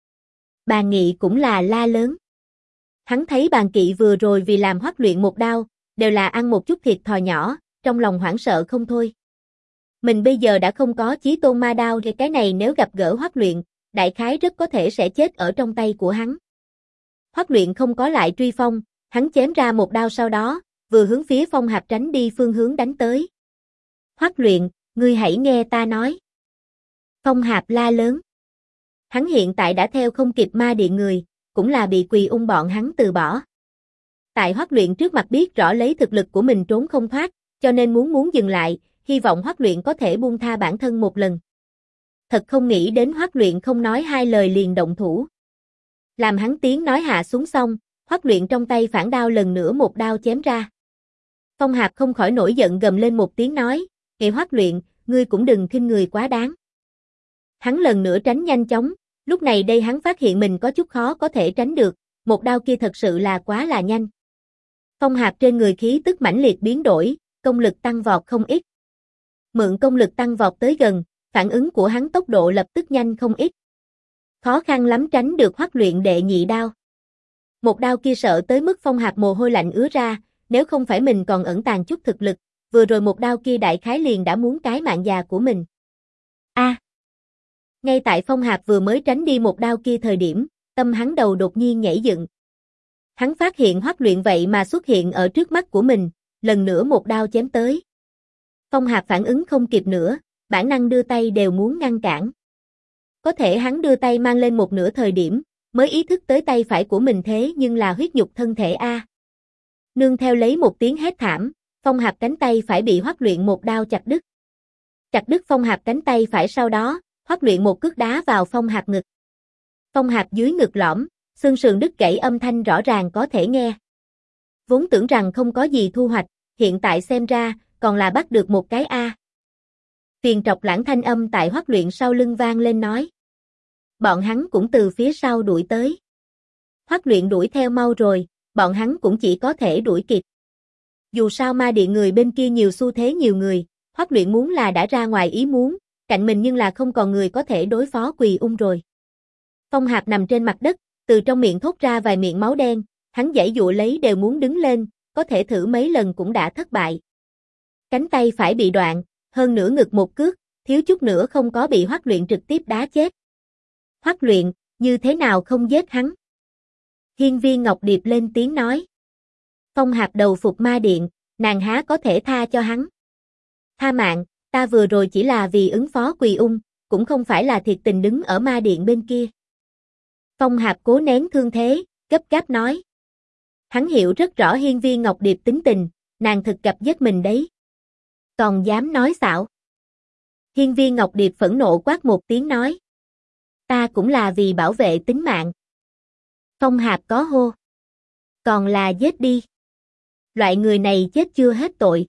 Bàn Nghị cũng là la lớn. Hắn thấy Bàn Kỵ vừa rồi vì làm Hoắc Luyện một đao, đều là ăn một chút thiệt thòi nhỏ, trong lòng hoảng sợ không thôi. Mình bây giờ đã không có chí tôn ma đao thì cái này nếu gặp gỡ Hoắc Luyện, đại khái rất có thể sẽ chết ở trong tay của hắn. Hoắc Luyện không có lại truy phong, hắn chém ra một đao sau đó, vừa hướng phía Phong Hạp tránh đi phương hướng đánh tới. Hoắc Luyện, ngươi hãy nghe ta nói. Phong Hạp la lớn. Hắn hiện tại đã theo không kịp ma điện người, cũng là bị Quỳ Ung bọn hắn từ bỏ. Tại Hoắc Luyện trước mặt biết rõ lấy thực lực của mình trốn không thoát, cho nên muốn dừng lại, hy vọng Hoắc Luyện có thể buông tha bản thân một lần. Thật không nghĩ đến Hoắc Luyện không nói hai lời liền động thủ. Làm hắn tiếng nói hạ xuống xong, Hoắc Luyện trong tay phản đao lần nữa một đao chém ra. Phong Hạp không khỏi nổi giận gầm lên một tiếng nói, kệ Hoắc Luyện, ngươi cũng đừng khinh người quá đáng. Hắn lần nữa tránh nhanh chóng, Lúc này đây hắn phát hiện mình có chút khó có thể tránh được, một đao kia thật sự là quá là nhanh. Phong hạp trên người khí tức mãnh liệt biến đổi, công lực tăng vọt không ít. Mượn công lực tăng vọt tới gần, phản ứng của hắn tốc độ lập tức nhanh không ít. Khó khăn lắm tránh được Hoắc Luyện đệ nhị đao. Một đao kia sợ tới mức Phong hạp mồ hôi lạnh ứa ra, nếu không phải mình còn ẩn tàng chút thực lực, vừa rồi một đao kia đại khái liền đã muốn cái mạng già của mình. Ngay tại Phong hạp vừa mới tránh đi một đao kia thời điểm, tâm hắn đầu đột nhiên nhảy dựng. Hắn phát hiện Hoắc Luyện vậy mà xuất hiện ở trước mắt của mình, lần nữa một đao chém tới. Phong hạp phản ứng không kịp nữa, bản năng đưa tay đều muốn ngăn cản. Có thể hắn đưa tay mang lên một nửa thời điểm, mới ý thức tới tay phải của mình thế nhưng là huyết nhục thân thể a. Nương theo lấy một tiếng hét thảm, Phong hạp cánh tay phải bị Hoắc Luyện một đao chặt đứt. Chặt đứt Phong hạp cánh tay phải sau đó, Hoắc Luyện một cước đá vào Phong hạp ngực. Phong hạp dưới ngực lõm, xương sườn đứt gãy âm thanh rõ ràng có thể nghe. Vốn tưởng rằng không có gì thu hoạch, hiện tại xem ra, còn là bắt được một cái a. Phiền trọc lãng thanh âm tại Hoắc Luyện sau lưng vang lên nói. Bọn hắn cũng từ phía sau đuổi tới. Hoắc Luyện đuổi theo mau rồi, bọn hắn cũng chỉ có thể đuổi kịp. Dù sao ma điện người bên kia nhiều xu thế nhiều người, Hoắc Luyện muốn là đã ra ngoài ý muốn, cạnh mình nhưng là không còn người có thể đối phó Quỳ Ung rồi. Phong hạp nằm trên mặt đất, từ trong miệng thốt ra vài miệng máu đen, hắn giãy giụa lấy đều muốn đứng lên, có thể thử mấy lần cũng đã thất bại. Cánh tay phải bị đoạn, hơn nữa ngực một cước, thiếu chút nữa không có bị Hoắc Luyện trực tiếp đá chết. Hoắc Luyện, như thế nào không giết hắn? Hiên Viên Ngọc Điệp lên tiếng nói. Phong hạp đầu phục ma điện, nàng há có thể tha cho hắn. Tha mạng, ta vừa rồi chỉ là vì ứng phó Quỳ Ung, cũng không phải là thiệt tình đứng ở ma điện bên kia. Phong hạp cố nén thương thế, gấp gáp nói. Hắn hiểu rất rõ Hiên Viên Ngọc Điệp tính tình, nàng thực gặp giết mình đấy. Còn dám nói xạo. Hiên Viên Ngọc Điệp phẫn nộ quát một tiếng nói. Ta cũng là vì bảo vệ tính mạng. Phong hạp có hô. Còn là giết đi. Loại người này chết chưa hết tội.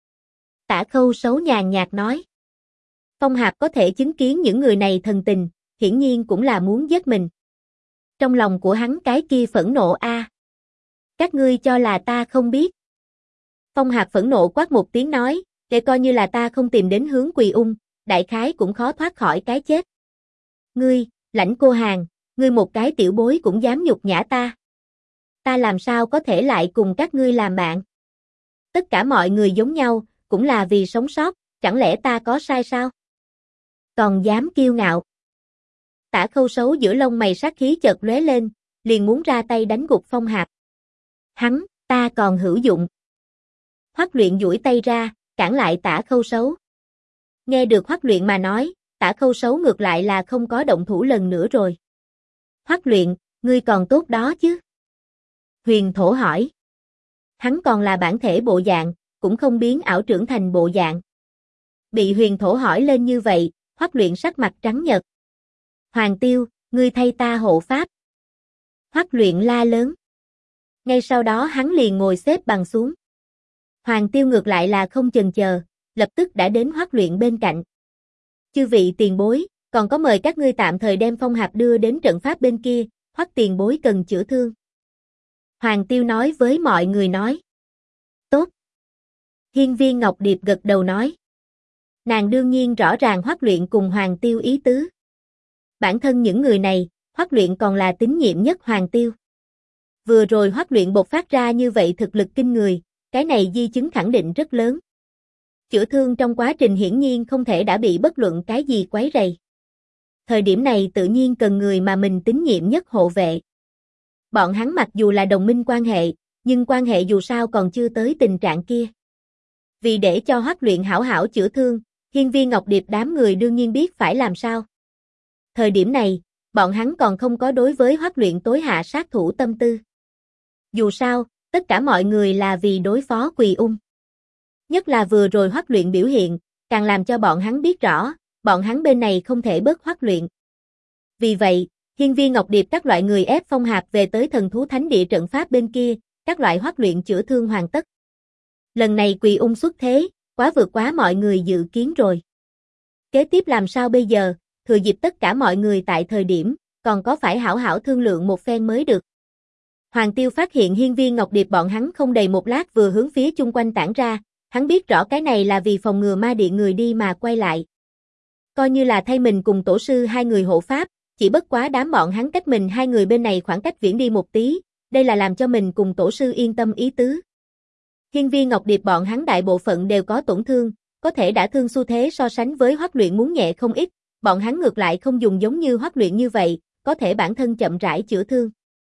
Tả Khâu Sấu nhàn nhạt nói. Phong hạp có thể chứng kiến những người này thần tình, hiển nhiên cũng là muốn giết mình. Trong lòng của hắn cái kia phẫn nộ a. Các ngươi cho là ta không biết. Phong hạp phẫn nộ quát một tiếng nói, để coi như là ta không tìm đến hướng Quỳ Ung, đại khái cũng khó thoát khỏi cái chết. Ngươi, Lãnh Cô Hàn, ngươi một cái tiểu bối cũng dám nhục nhã ta. Ta làm sao có thể lại cùng các ngươi làm bạn? Tất cả mọi người giống nhau, cũng là vì sống sót, chẳng lẽ ta có sai sao? Còn dám kiêu ngạo. Tả Khâu Sấu giữa lông mày sát khí chợt lóe lên, liền muốn ra tay đánh gục Phong hạp. Hắn, ta còn hữu dụng. Hoắc Luyện duỗi tay ra, cản lại Tả Khâu Sấu. Nghe được Hoắc Luyện mà nói, Tả Khâu Sấu ngược lại là không có động thủ lần nữa rồi. Hoắc Luyện, ngươi còn tốt đó chứ? Huyền Thổ hỏi. Hắn còn là bản thể bộ dạng, cũng không biến ảo trưởng thành bộ dạng. Bị Huyền Thổ hỏi lên như vậy, Hoắc Luyện sắc mặt trắng nhợt. Hoàng Tiêu, ngươi thay ta hộ pháp. Hoắc Luyện la lớn. Ngay sau đó hắn liền ngồi xếp bằng xuống. Hoàng Tiêu ngược lại là không chần chờ, lập tức đã đến Hoắc Luyện bên cạnh. Chư vị tiền bối, còn có mời các ngươi tạm thời đem Phong hạp đưa đến trận pháp bên kia, Hoắc tiền bối cần chữa thương. Hoàng Tiêu nói với mọi người nói. Tốt. Hiên Viên Ngọc Điệp gật đầu nói. Nàng đương nhiên rõ ràng Hoắc Luyện cùng Hoàng Tiêu ý tứ. Bản thân những người này, Hoắc Luyện còn là tín nhiệm nhất Hoàng Tiêu. Vừa rồi Hoắc Luyện bộc phát ra như vậy thực lực kinh người, cái này di chứng khẳng định rất lớn. Chữa thương trong quá trình hiển nhiên không thể đã bị bất luận cái gì quấy rầy. Thời điểm này tự nhiên cần người mà mình tín nhiệm nhất hộ vệ. Bọn hắn mặc dù là đồng minh quan hệ, nhưng quan hệ dù sao còn chưa tới tình trạng kia. Vì để cho Hoắc Luyện hảo hảo chữa thương, Hiên Viên Ngọc Điệp đám người đương nhiên biết phải làm sao. Thời điểm này, bọn hắn còn không có đối với Hoắc Luyện tối hạ sát thủ tâm tư. Dù sao, tất cả mọi người là vì đối phó Quỳ Ung. Nhất là vừa rồi Hoắc Luyện biểu hiện, càng làm cho bọn hắn biết rõ, bọn hắn bên này không thể bớt Hoắc Luyện. Vì vậy, Hiên Viên Ngọc Điệp các loại người ép Phong hạp về tới Thần Thú Thánh Địa trận pháp bên kia, các loại Hoắc Luyện chữa thương hoàn tất. Lần này Quỳ Ung xuất thế, quá vượt quá mọi người dự kiến rồi. Kế tiếp làm sao bây giờ, thừa dịp tất cả mọi người tại thời điểm, còn có phải hảo hảo thương lượng một phen mới được. Hoàng Tiêu phát hiện Hiên Viên Ngọc Điệp bọn hắn không đầy một lát vừa hướng phía chung quanh tản ra, hắn biết rõ cái này là vì phòng ngừa ma điện người đi mà quay lại. Coi như là thay mình cùng tổ sư hai người hộ pháp, chỉ bất quá đám bọn hắn cách mình hai người bên này khoảng cách viễn đi một tí, đây là làm cho mình cùng tổ sư yên tâm ý tứ. Hiên Viên Ngọc Điệp bọn hắn đại bộ phận đều có tổn thương, có thể đã thương xu thế so sánh với Hoắc Luyện muốn nhẹ không ít, bọn hắn ngược lại không dùng giống như Hoắc Luyện như vậy, có thể bản thân chậm rãi chữa thương.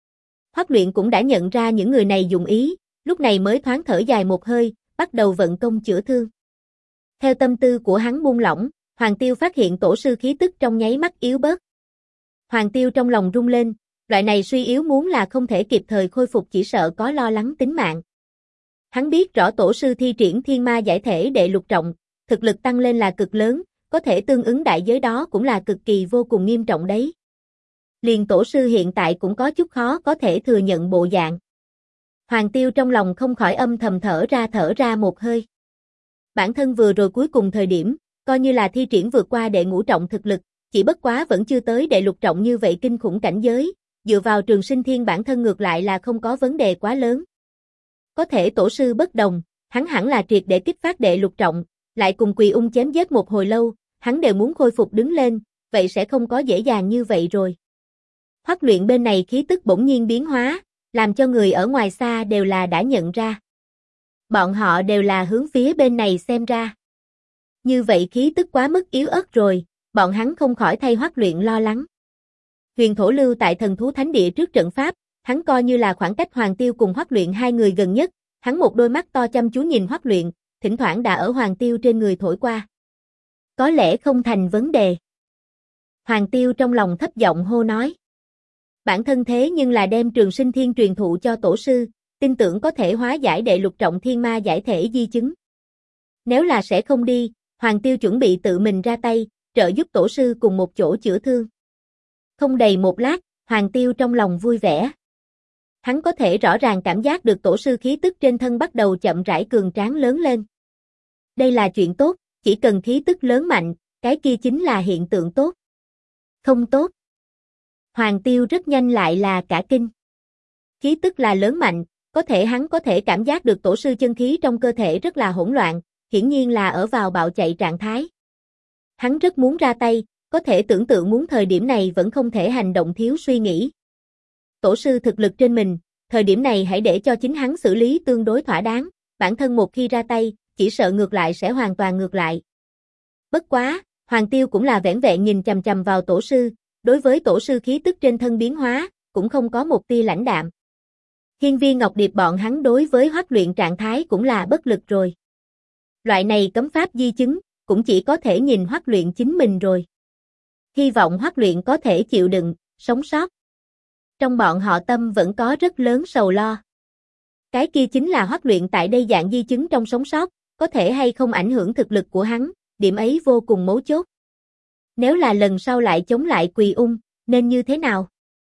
Hoắc Luyện cũng đã nhận ra những người này dụng ý, lúc này mới thoáng thở dài một hơi, bắt đầu vận công chữa thương. Theo tâm tư của hắn buông lỏng, Hoàng Tiêu phát hiện tổ sư khí tức trong nháy mắt yếu bớt. Hoàng Tiêu trong lòng rung lên, loại này suy yếu muốn là không thể kịp thời khôi phục chỉ sợ có lo lắng tính mạng. Hắn biết rõ tổ sư thi triển thiên ma giải thể đệ lục trọng, thực lực tăng lên là cực lớn, có thể tương ứng đại giới đó cũng là cực kỳ vô cùng nghiêm trọng đấy. Liền tổ sư hiện tại cũng có chút khó có thể thừa nhận bộ dạng. Hoàng Tiêu trong lòng không khỏi âm thầm thở ra một hơi. Bản thân vừa rồi cuối cùng thời điểm, coi như là thi triển vượt qua đệ ngũ trọng thực lực, chỉ bất quá vẫn chưa tới đệ lục trọng như vậy kinh khủng cảnh giới, dựa vào Trường Sinh Thiên bản thân ngược lại là không có vấn đề quá lớn. Có thể tổ sư bất đồng, hắn hẳn là triệt để kích phát đệ lục trọng, lại cùng Quỳ Ung chém giết một hồi lâu, hắn đều muốn khôi phục đứng lên, vậy sẽ không có dễ dàng như vậy rồi. Hoắc Luyện bên này khí tức bỗng nhiên biến hóa, làm cho người ở ngoài xa đều là đã nhận ra. Bọn họ đều là hướng phía bên này xem ra. Như vậy khí tức quá mức yếu ớt rồi, bọn hắn không khỏi thay Hoắc Luyện lo lắng. Huyền Thổ lưu tại Thần Thú Thánh Địa trước trận pháp, hắn coi như là khoảng cách Hoàng Tiêu cùng Hoắc Luyện hai người gần nhất, hắn một đôi mắt to chăm chú nhìn Hoắc Luyện, thỉnh thoảng đã ở Hoàng Tiêu trên người thổi qua. Có lẽ không thành vấn đề. Hoàng Tiêu trong lòng thấp giọng hô nói. Bản thân thế nhưng là đem Trường Sinh Thiên truyền thụ cho tổ sư, tin tưởng có thể hóa giải đệ lục trọng thiên ma giải thể di chứng. Nếu là sẽ không đi, Hoàng Tiêu chuẩn bị tự mình ra tay, trợ giúp tổ sư cùng một chỗ chữa thương. Không đầy một lát, Hoàng Tiêu trong lòng vui vẻ. Hắn có thể rõ ràng cảm giác được tổ sư khí tức trên thân bắt đầu chậm rãi cường tráng lớn lên. Đây là chuyện tốt, chỉ cần khí tức lớn mạnh, cái kia chính là hiện tượng tốt. Không tốt. Hoàng Tiêu rất nhanh lại là cả kinh. Khí tức là lớn mạnh, có thể hắn có thể cảm giác được tổ sư chân khí trong cơ thể rất là hỗn loạn, hiển nhiên là ở vào bạo chạy trạng thái. Hắn rất muốn ra tay, có thể tưởng tượng muốn thời điểm này vẫn không thể hành động thiếu suy nghĩ. Tổ sư thực lực trên mình, thời điểm này hãy để cho chính hắn xử lý tương đối thỏa đáng, bản thân một khi ra tay, chỉ sợ ngược lại sẽ hoàn toàn ngược lại. Bất quá, Hoàng Tiêu cũng là vẻn vẹn nhìn chằm chằm vào tổ sư, đối với tổ sư khí tức trên thân biến hóa, cũng không có một tia lãnh đạm. Hiên Viên Ngọc Điệp bọn hắn đối với Hoắc Luyện trạng thái cũng là bất lực rồi. Loại này cấm pháp di chứng, cũng chỉ có thể nhìn Hoắc Luyện chính mình rồi. Hy vọng Hoắc Luyện có thể chịu đựng, sống sót. Trong bọn họ tâm vẫn có rất lớn sầu lo. Cái kia chính là Hoắc Luyện tại đây dạng di chứng trong sống sót, có thể hay không ảnh hưởng thực lực của hắn, điểm ấy vô cùng mấu chốt. Nếu là lần sau lại chống lại Quỳ Ung, nên như thế nào?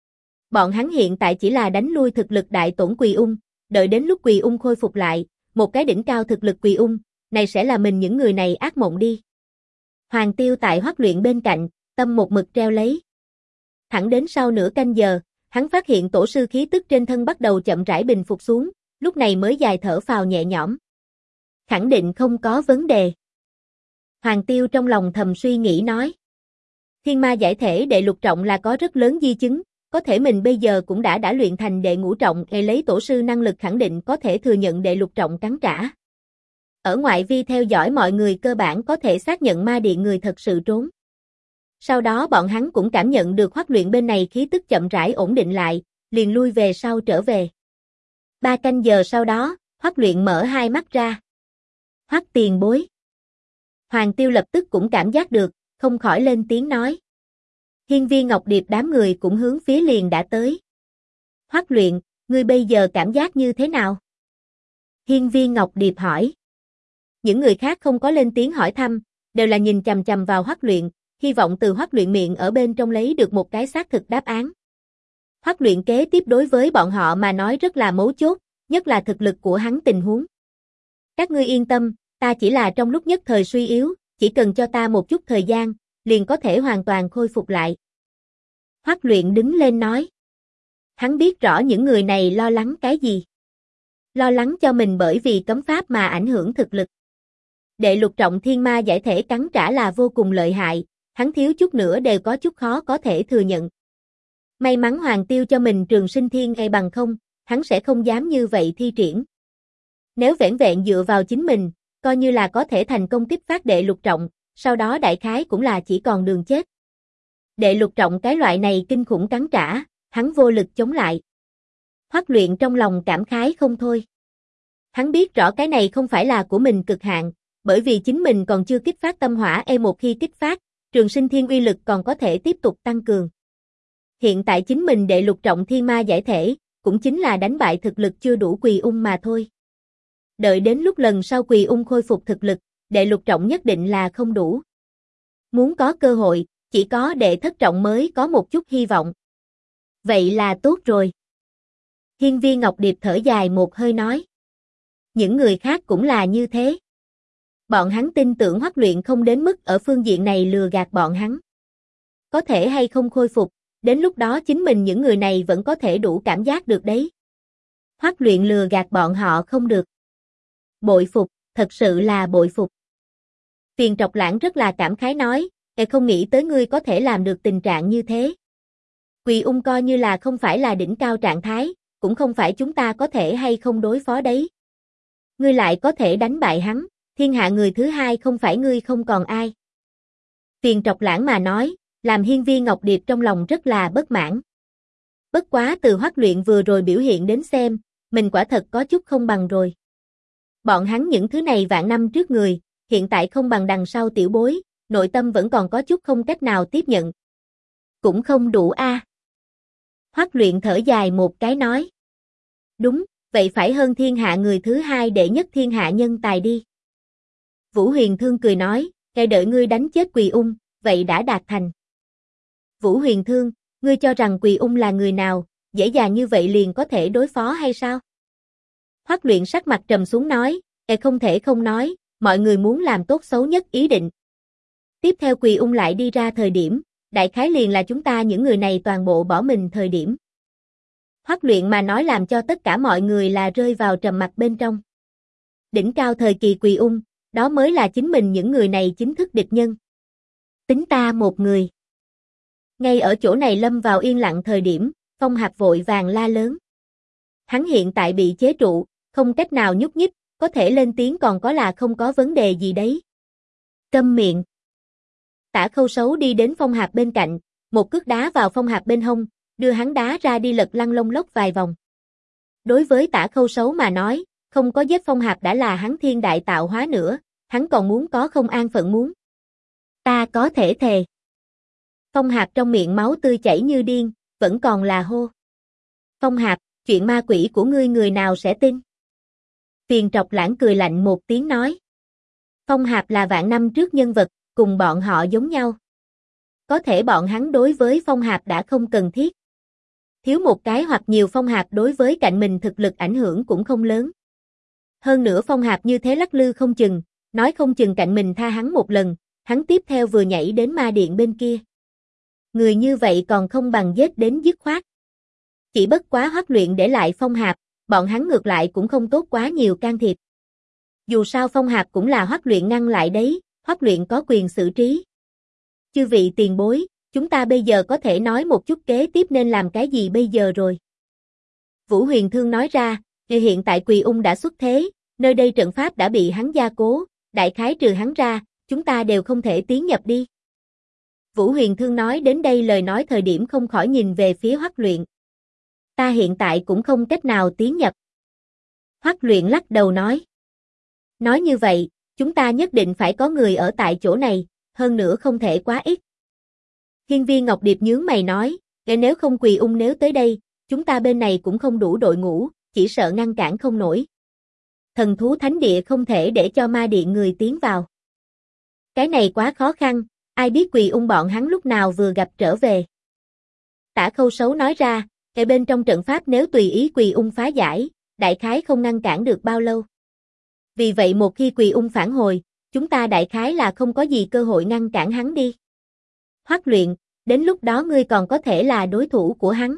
Bọn hắn hiện tại chỉ là đánh lui thực lực đại tổn Quỳ Ung, đợi đến lúc Quỳ Ung khôi phục lại, một cái đỉnh cao thực lực Quỳ Ung, này sẽ là mình những người này ác mộng đi. Hoàng Tiêu tại Hoắc Luyện bên cạnh, tâm một mực treo lấy. Thẳng đến sau nửa canh giờ, hắn phát hiện tổ sư khí tức trên thân bắt đầu chậm rãi bình phục xuống, lúc này mới dài thở phào nhẹ nhõm. Khẳng định không có vấn đề. Hoàng Tiêu trong lòng thầm suy nghĩ nói. Thiên ma giải thể đệ lục trọng là có rất lớn di chứng, có thể mình bây giờ cũng đã luyện thành đệ ngũ trọng, lấy tổ sư năng lực khẳng định có thể thừa nhận đệ lục trọng cắn trả. Ở ngoại vi theo dõi mọi người cơ bản có thể xác nhận ma điện người thật sự trốn. Sau đó bọn hắn cũng cảm nhận được Hoắc Luyện bên này khí tức chậm rãi ổn định lại, liền lui về sau trở về. 3 canh giờ sau đó, Hoắc Luyện mở hai mắt ra. Hoắc tiền bối. Hoàng Tiêu lập tức cũng cảm giác được, không khỏi lên tiếng nói. Hiên Viên Ngọc Điệp đám người cũng hướng phía liền đã tới. Hoắc Luyện, ngươi bây giờ cảm giác như thế nào? Hiên Viên Ngọc Điệp hỏi. Những người khác không có lên tiếng hỏi thăm, đều là nhìn chằm chằm vào Hoắc Luyện, hy vọng từ Hoắc Luyện miệng ở bên trong lấy được một cái xác thực đáp án. Hoắc Luyện kế tiếp đối với bọn họ mà nói rất là mấu chốt, nhất là thực lực của hắn tình huống. Các ngươi yên tâm, ta chỉ là trong lúc nhất thời suy yếu, chỉ cần cho ta một chút thời gian, liền có thể hoàn toàn khôi phục lại. Hoắc Luyện đứng lên nói. Hắn biết rõ những người này lo lắng cái gì. Lo lắng cho mình bởi vì cấm pháp mà ảnh hưởng thực lực. Đệ lục trọng thiên ma giải thể cắn trả là vô cùng lợi hại, hắn thiếu chút nữa đều có chút khó có thể thừa nhận. May mắn Hoàng Tiêu cho mình trường sinh thiên ngay bằng không, hắn sẽ không dám như vậy thi triển. Nếu vẻn vẹn dựa vào chính mình, coi như là có thể thành công kích phát đệ lục trọng, sau đó đại khái cũng là chỉ còn đường chết. Đệ lục trọng cái loại này kinh khủng cắn trả, hắn vô lực chống lại. Hoắc Luyện trong lòng cảm khái không thôi. Hắn biết rõ cái này không phải là của mình cực hạn, bởi vì chính mình còn chưa kích phát tâm hỏa một khi kích phát, trường sinh thiên uy lực còn có thể tiếp tục tăng cường. Hiện tại chính mình đệ lục trọng thiên ma giải thể, cũng chính là đánh bại thực lực chưa đủ Quỳ Ung mà thôi. Đợi đến lúc lần sau Quỳ Ung khôi phục thực lực, đệ lục trọng nhất định là không đủ. Muốn có cơ hội, chỉ có đệ thất trọng mới có một chút hy vọng. Vậy là tốt rồi. Hiên Viên Ngọc Điệp thở dài một hơi nói. Những người khác cũng là như thế. Bọn hắn tin tưởng Hoắc Luyện không đến mức ở phương diện này lừa gạt bọn hắn. Có thể hay không khôi phục, đến lúc đó chính mình những người này vẫn có thể đủ cảm giác được đấy. Hoắc Luyện lừa gạt bọn họ không được. Bội phục, thật sự là bội phục. Tiền Trọc Lãng rất là cảm khái nói, không nghĩ tới ngươi có thể làm được tình trạng như thế. Quỳ Ung coi như là không phải là đỉnh cao trạng thái, cũng không phải chúng ta có thể hay không đối phó đấy. Ngươi lại có thể đánh bại hắn, thiên hạ người thứ hai không phải ngươi không còn ai. Tiền Trọc Lãng mà nói, làm Hiên Viên Ngọc Điệp trong lòng rất là bất mãn. Bất quá từ Hoắc Luyện vừa rồi biểu hiện đến xem, mình quả thật có chút không bằng rồi. Bọn hắn những thứ này vạn năm trước người, hiện tại không bằng đằng sau tiểu bối, nội tâm vẫn còn có chút không cách nào tiếp nhận. Cũng không đủ a. Hoắc Luyện thở dài một cái nói. Đúng, vậy phải hơn thiên hạ người thứ hai đệ nhất thiên hạ nhân tài đi. Vũ Huyền Thương cười nói, ngay đợi ngươi đánh chết Quỳ Ung, vậy đã đạt thành. Vũ Huyền Thương, ngươi cho rằng Quỳ Ung là người nào, dễ dàng như vậy liền có thể đối phó hay sao? Hoắc Luyện sắc mặt trầm xuống nói, không thể không nói, mọi người muốn làm tốt xấu nhất ý định. Tiếp theo Quỳ Ung lại đi ra thời điểm, đại khái liền là chúng ta những người này toàn bộ bỏ mình thời điểm. Hoắc Luyện mà nói làm cho tất cả mọi người là rơi vào trầm mặc bên trong. Đỉnh cao thời kỳ Quỳ Ung, đó mới là chính mình những người này chính thức địch nhân. Tính ta một người. Ngay ở chỗ này lâm vào yên lặng thời điểm, Phong Hạp vội vàng la lớn. Hắn hiện tại bị chế trụ, không cách nào nhúc nhích, có thể lên tiếng còn có là không có vấn đề gì đấy. Câm miệng. Tả Khâu Sấu đi đến Phong Hạp bên cạnh, một cước đá vào Phong Hạp bên hông, đưa hắn đá ra đi lật lăn lông lốc vài vòng. Đối với Tả Khâu Sấu mà nói, không có giết Phong Hạp đã là hắn thiên đại tạo hóa nữa, hắn còn muốn có không an phận muốn. Ta có thể thề. Phong Hạp trong miệng máu tươi chảy như điên, vẫn còn là hô. Phong Hạp, chuyện ma quỷ của ngươi người nào sẽ tin? Tiền Trọc Lãng cười lạnh một tiếng nói. Phong Hạp là vạn năm trước nhân vật, cùng bọn họ giống nhau. Có thể bọn hắn đối với Phong Hạp đã không cần thiết. Thiếu một cái hoặc nhiều Phong Hạp đối với cạnh mình thực lực ảnh hưởng cũng không lớn. Hơn nữa Phong Hạp như thế lắc lư không chừng, nói không chừng cạnh mình tha hắn một lần, hắn tiếp theo vừa nhảy đến ma điện bên kia. Người như vậy còn không bằng giết đến dứt khoát. Chỉ bất quá Hoắc Luyện để lại Phong Hạp, bọn hắn ngược lại cũng không tốt quá nhiều can thiệp. Dù sao Phong Hạp cũng là Hoắc Luyện ngăn lại đấy, Hoắc Luyện có quyền xử trí. Chư vị tiền bối, chúng ta bây giờ có thể nói một chút kế tiếp nên làm cái gì bây giờ rồi. Vũ Huyền Thương nói ra, hiện tại Quỳ Ung đã xuất thế, nơi đây trận pháp đã bị hắn gia cố, đại khái trừ hắn ra, chúng ta đều không thể tiến nhập đi. Vũ Huyền Thương nói đến đây lời nói thời điểm không khỏi nhìn về phía Hoắc Luyện. Ta hiện tại cũng không cách nào tiến nhập. Hoắc Luyện lắc đầu nói. Nói như vậy, chúng ta nhất định phải có người ở tại chỗ này, hơn nữa không thể quá ít. Hiên Viên Ngọc Điệp nhướng mày nói, nếu không Quỳ Ung nếu tới đây, chúng ta bên này cũng không đủ đội ngũ, chỉ sợ ngăn cản không nổi. Thần thú thánh địa không thể để cho ma điện người tiến vào. Cái này quá khó khăn, ai biết Quỳ Ung bọn hắn lúc nào vừa gặp trở về. Tả Khâu Sấu nói ra, bên trong trận pháp nếu tùy ý Quỳ Ung phá giải, đại khái không ngăn cản được bao lâu. Vì vậy một khi Quỳ Ung phản hồi, chúng ta đại khái là không có gì cơ hội ngăn cản hắn đi. Hoắc Luyện, đến lúc đó ngươi còn có thể là đối thủ của hắn.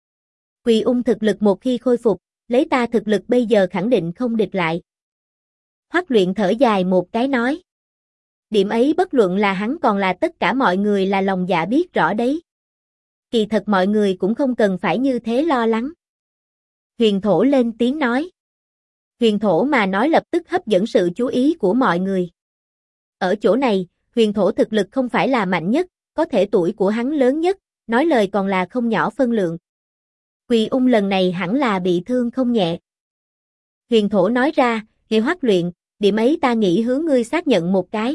Quỳ ung thực lực một khi khôi phục, lấy ta thực lực bây giờ khẳng định không địch lại. Hoắc Luyện thở dài một cái nói. Điểm ấy bất luận là hắn còn là tất cả mọi người là lòng dạ biết rõ đấy. Kỳ thật mọi người cũng không cần phải như thế lo lắng. Huyền Thổ lên tiếng nói. Huyền Thổ mà nói lập tức hấp dẫn sự chú ý của mọi người. Ở chỗ này, Huyền Thổ thực lực không phải là mạnh nhất, có thể tuổi của hắn lớn nhất, nói lời còn là không nhỏ phân lượng. Quỳ ung lần này hẳn là bị thương không nhẹ. Huyền Thổ nói ra, Hệ Hoắc Luyện, điểm ấy ta nghĩ hướng ngươi xác nhận một cái.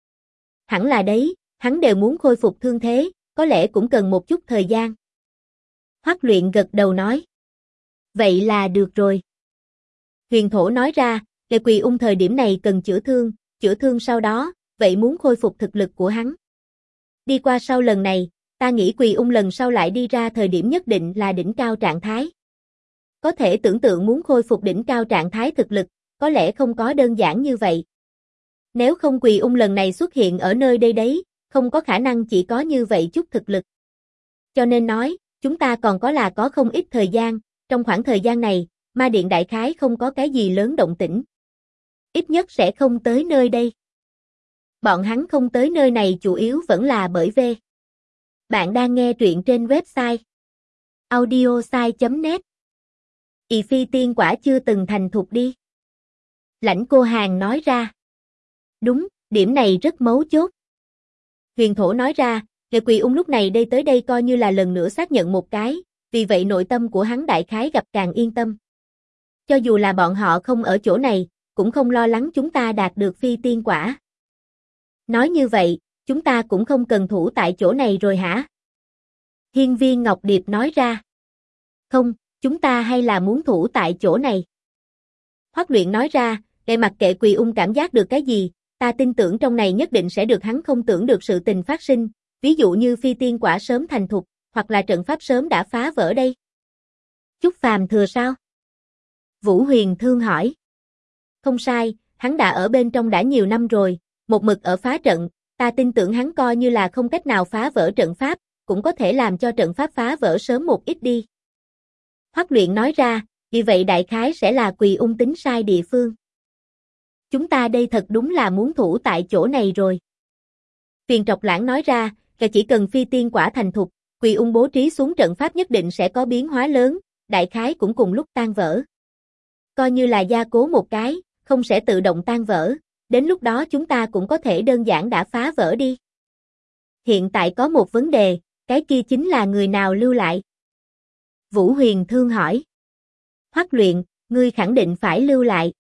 Hẳn là đấy, hắn đều muốn khôi phục thương thế, có lẽ cũng cần một chút thời gian. Hoắc Luyện gật đầu nói. Vậy là được rồi. Huyền Thổ nói ra, Hệ Quỳ ung thời điểm này cần chữa thương sau đó, vậy muốn khôi phục thực lực của hắn. Đi qua sau lần này, ta nghĩ Quỳ ung lần sau lại đi ra thời điểm nhất định là đỉnh cao trạng thái. Có thể tưởng tượng muốn khôi phục đỉnh cao trạng thái thực lực, có lẽ không có đơn giản như vậy. Nếu không Quỳ ung lần này xuất hiện ở nơi đây đấy, không có khả năng chỉ có như vậy chút thực lực. Cho nên nói, chúng ta còn có không ít thời gian, trong khoảng thời gian này, Ma Điện đại khái không có cái gì lớn động tĩnh. Ít nhất sẽ không tới nơi đây. Bọn hắn không tới nơi này chủ yếu vẫn là bởi vì bạn đang nghe truyện trên website audiosai.net. Ỷ Phi tiên quả chưa từng thành thục đi. Lãnh Cô Hàn nói ra. Đúng, điểm này rất mấu chốt. Huyền Thổ nói ra, Hệ Quỳ ung lúc này tới đây coi như là lần nữa xác nhận một cái, vì vậy nội tâm của hắn đại khái gặp càng yên tâm. Cho dù là bọn họ không ở chỗ này, cũng không lo lắng chúng ta đạt được phi tiên quả. Nói như vậy, chúng ta cũng không cần thủ tại chỗ này rồi hả? Hiên Viên Ngọc Điệp nói ra. Không, chúng ta hay là muốn thủ tại chỗ này. Hoắc Luyện nói ra, để mặc kệ Quỳ ung cảm giác được cái gì, ta tin tưởng trong này nhất định sẽ được hắn không tưởng được sự tình phát sinh, ví dụ như phi tiên quả sớm thành thục, hoặc là trận pháp sớm đã phá vỡ đây. Chúc Phàm thừa sao? Vũ Huyền Thương hỏi. Không sai, hắn đã ở bên trong đã nhiều năm rồi, một mực ở phá trận, ta tin tưởng hắn coi như là không cách nào phá vỡ trận pháp, cũng có thể làm cho trận pháp phá vỡ sớm một ít đi. Hoắc Luyện nói ra, vì vậy đại khái sẽ là Quỳ ung tính sai địa phương. Chúng ta đây thật đúng là muốn thủ tại chỗ này rồi. Phiền Trọc Lãng nói ra, chỉ cần phi tiên quả thành thục, Quỳ ung bố trí xuống trận pháp nhất định sẽ có biến hóa lớn, đại khái cũng cùng lúc tan vỡ. Coi như là gia cố một cái, không sẽ tự động tan vỡ, đến lúc đó chúng ta cũng có thể đơn giản đã phá vỡ đi. Hiện tại có một vấn đề, cái kia chính là người nào lưu lại? Vũ Huyền Thương hỏi. Hoắc Luyện, ngươi khẳng định phải lưu lại.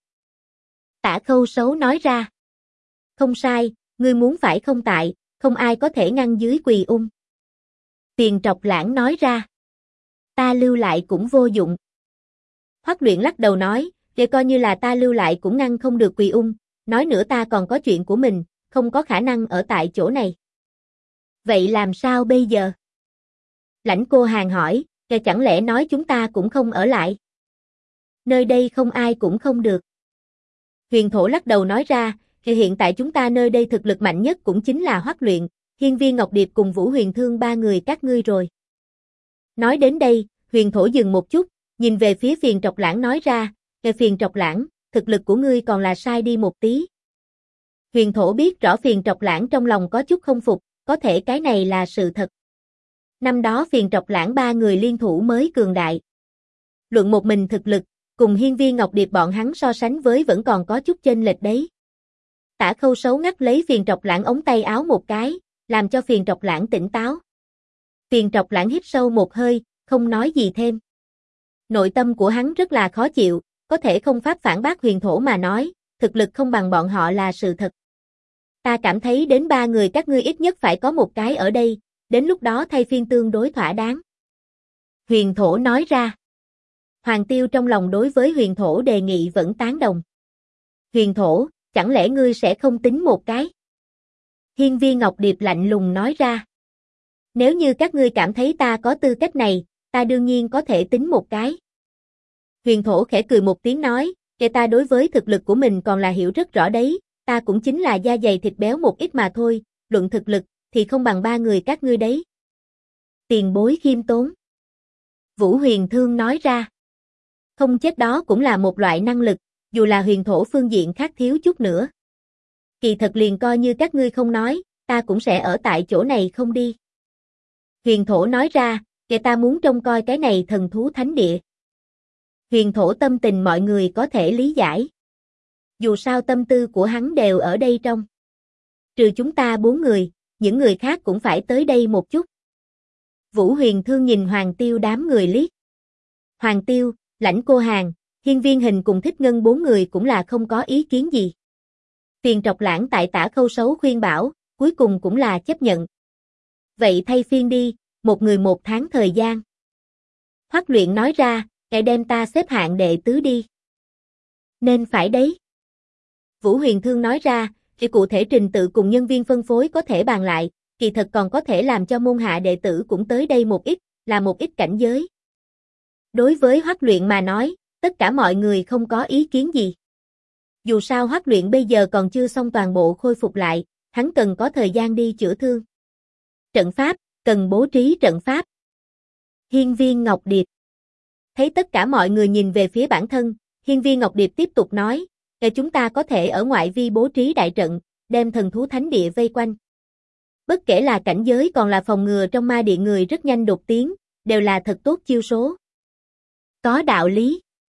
Tả Khâu Sấu nói ra. Không sai, ngươi muốn phải không tại, không ai có thể ngăn dưới Quỳ ung. Phiền Trọc Lãng nói ra. Ta lưu lại cũng vô dụng. Hoắc Luyện lắc đầu nói, để coi như là ta lưu lại cũng ngăn không được Quỳ ung, nói nữa ta còn có chuyện của mình, không có khả năng ở tại chỗ này. Vậy làm sao bây giờ? Lãnh Cô Hàn hỏi, chẳng lẽ nói chúng ta cũng không ở lại? Nơi đây không ai cũng không được. Huyền Thổ lắc đầu nói ra, hiện tại chúng ta nơi đây thực lực mạnh nhất cũng chính là Hoắc Luyện, Hiên Viên Ngọc Điệp cùng Vũ Huyền Thương ba người các ngươi rồi. Nói đến đây, Huyền Thổ dừng một chút, nhìn về phía Phiền Trọc Lãng nói ra, Phiền Trọc Lãng, thực lực của ngươi còn là sai đi một tí. Huyền Thổ biết rõ Phiền Trọc Lãng trong lòng có chút không phục, có thể cái này là sự thật. Năm đó Phiền Trọc Lãng ba người liên thủ mới cường đại. Luận một mình thực lực, cùng Hiên Viên Ngọc Điệp bọn hắn so sánh với vẫn còn có chút chênh lệch đấy. Tả Khâu Sấu ngắt lấy Phiền Trọc Lãng ống tay áo một cái, làm cho Phiền Trọc Lãng tỉnh táo. Phiền Trọc Lãng hít sâu một hơi, không nói gì thêm. Nội tâm của hắn rất là khó chịu, có thể không pháp phản bác Huyền Thổ mà nói, thực lực không bằng bọn họ là sự thật. Ta cảm thấy đến ba người các ngươi ít nhất phải có một cái ở đây, đến lúc đó thay phiên tương đối thỏa đáng. Huyền Thổ nói ra. Hoàng Tiêu trong lòng đối với Huyền Thổ đề nghị vẫn tán đồng. Huyền Thổ, chẳng lẽ ngươi sẽ không tính một cái? Hiên Viên Ngọc Điệp lạnh lùng nói ra. Nếu như các ngươi cảm thấy ta có tư cách này, ta đương nhiên có thể tính một cái. Huyền Thổ khẽ cười một tiếng nói, ta đối với thực lực của mình còn là hiểu rất rõ đấy, ta cũng chính là da dày thịt béo một ít mà thôi, luận thực lực, thì không bằng ba người các ngươi đấy. Tiền bối khiêm tốn. Vũ Huyền Thương nói ra. Không chết đó cũng là một loại năng lực, dù là huyền thổ phương diện khác thiếu chút nữa. Kỳ thật liền coi như các ngươi không nói, ta cũng sẽ ở tại chỗ này không đi. Huyền thổ nói ra, kẻ ta muốn trông coi cái này thần thú thánh địa. Huyền thổ tâm tình mọi người có thể lý giải. Dù sao tâm tư của hắn đều ở đây trong. Trừ chúng ta 4 người, những người khác cũng phải tới đây một chút. Vũ Huyền Thương nhìn Hoàng Tiêu đám người liếc. Hoàng Tiêu, Lãnh Cô Hàn, Hiên Viên Hình cùng Thích Ngân 4 người cũng là không có ý kiến gì. Phiền Trọc Lãng tại Tả Khâu Sấu khuyên bảo, cuối cùng cũng là chấp nhận. Vậy thay phiên đi, một người 1 tháng thời gian. Hoắc Luyện nói ra, kẻ đem ta xếp hạng đệ tứ đi. Nên phải đấy. Vũ Huyền Thương nói ra, thì cụ thể trình tự cùng nhân viên phân phối có thể bàn lại, kỳ thật còn có thể làm cho môn hạ đệ tử cũng tới đây một ít, là một ít cảnh giới. Đối với Hoắc Luyện mà nói, tất cả mọi người không có ý kiến gì. Dù sao Hoắc Luyện bây giờ còn chưa xong toàn bộ khôi phục lại, hắn cần có thời gian đi chữa thương. Trận pháp, cần bố trí trận pháp. Hiên Viên Ngọc Điệp. Thấy tất cả mọi người nhìn về phía bản thân, Hiên Viên Ngọc Điệp tiếp tục nói, chúng ta có thể ở ngoại vi bố trí đại trận, đem thần thú thánh địa vây quanh. Bất kể là cảnh giới còn là phòng ngừa trong ma địa người rất nhanh đột tiến, đều là thật tốt chiêu số. Có đạo lý.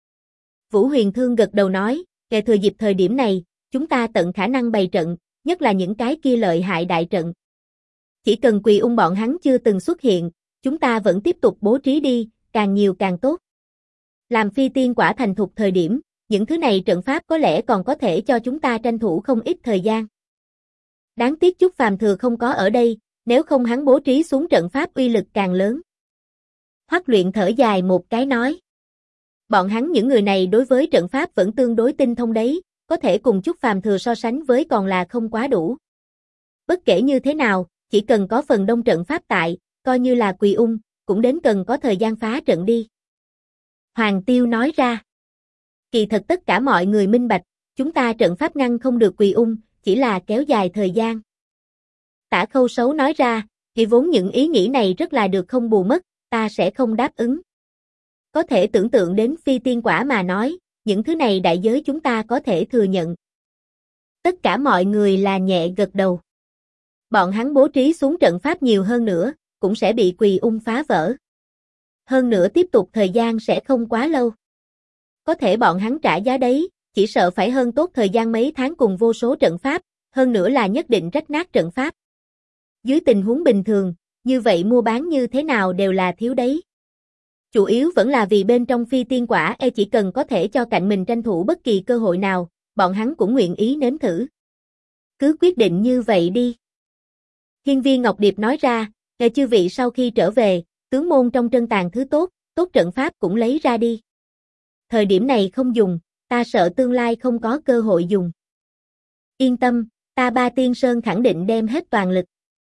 Vũ Huyền Thương gật đầu nói, thừa dịp thời điểm này, chúng ta tận khả năng bày trận, nhất là những cái kia lợi hại đại trận. Chỉ cần Quỳ Ung bọn hắn chưa từng xuất hiện, chúng ta vẫn tiếp tục bố trí đi, càng nhiều càng tốt. Làm phi tiên quả thành thục thời điểm, những thứ này trận pháp có lẽ còn có thể cho chúng ta tranh thủ không ít thời gian. Đáng tiếc Chúc Phàm Thừa không có ở đây, nếu không hắn bố trí xuống trận pháp uy lực càng lớn. Hoắc Luyện thở dài một cái nói. Bọn hắn những người này đối với trận pháp vẫn tương đối tinh thông đấy, có thể cùng Chúc Phàm Thừa so sánh với còn là không quá đủ. Bất kể như thế nào, chỉ cần có phần đông trận pháp tại, coi như là Quỳ Ung, cũng đến cần có thời gian phá trận đi. Hoàng Tiêu nói ra. Kỳ thật tất cả mọi người minh bạch, chúng ta trận pháp ngăn không được Quỳ Ung, chỉ là kéo dài thời gian. Tả Khâu Sấu nói ra, kỳ vốn những ý nghĩ này rất là được không bù mất, ta sẽ không đáp ứng. Có thể tưởng tượng đến phi tiên quả mà nói, những thứ này đại giới chúng ta có thể thừa nhận. Tất cả mọi người là nhẹ gật đầu. Bọn hắn bố trí xuống trận pháp nhiều hơn nữa, cũng sẽ bị Quỳ Ung phá vỡ. Hơn nữa tiếp tục thời gian sẽ không quá lâu. Có thể bọn hắn trả giá đấy, chỉ sợ phải hơn tốt thời gian mấy tháng cùng vô số trận pháp, hơn nữa là nhất định rách nát trận pháp. Dưới tình huống bình thường, như vậy mua bán như thế nào đều là thiếu đấy. Chủ yếu vẫn là vì bên trong phi tiên quả chỉ cần có thể cho cạnh mình tranh thủ bất kỳ cơ hội nào, bọn hắn cũng nguyện ý nếm thử. Cứ quyết định như vậy đi. Hiên Viên Ngọc Điệp nói ra, chư vị sau khi trở về, tướng môn trong trân tàng thứ tốt, tốt trận pháp cũng lấy ra đi. Thời điểm này không dùng, ta sợ tương lai không có cơ hội dùng. Yên tâm, ta Ba Tiên Sơn khẳng định đem hết toàn lực.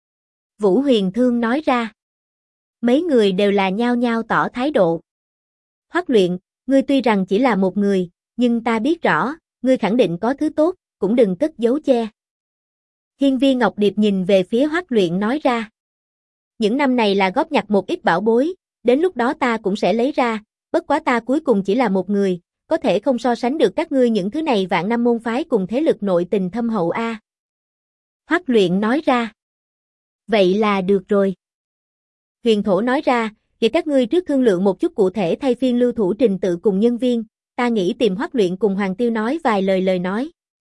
Vũ Huyền Thương nói ra. Mấy người đều là nhao nhao tỏ thái độ. Hoắc Luyện, ngươi tuy rằng chỉ là một người, nhưng ta biết rõ, ngươi khẳng định có thứ tốt, cũng đừng cất giấu che. Hiên Viên Ngọc Điệp nhìn về phía Hoắc Luyện nói ra. Những năm này là góp nhặt một ít bảo bối, đến lúc đó ta cũng sẽ lấy ra, bất quá ta cuối cùng chỉ là một người, có thể không so sánh được các ngươi những thứ này vạn năm môn phái cùng thế lực nội tình thâm hậu a. Hoắc Luyện nói ra. Vậy là được rồi. Huyền Thổ nói ra, vậy các ngươi trước thương lượng một chút cụ thể thay phiên lưu thủ trình tự cùng nhân viên, ta nghĩ tìm Hoắc Luyện cùng Hoàng Tiêu nói vài lời nói.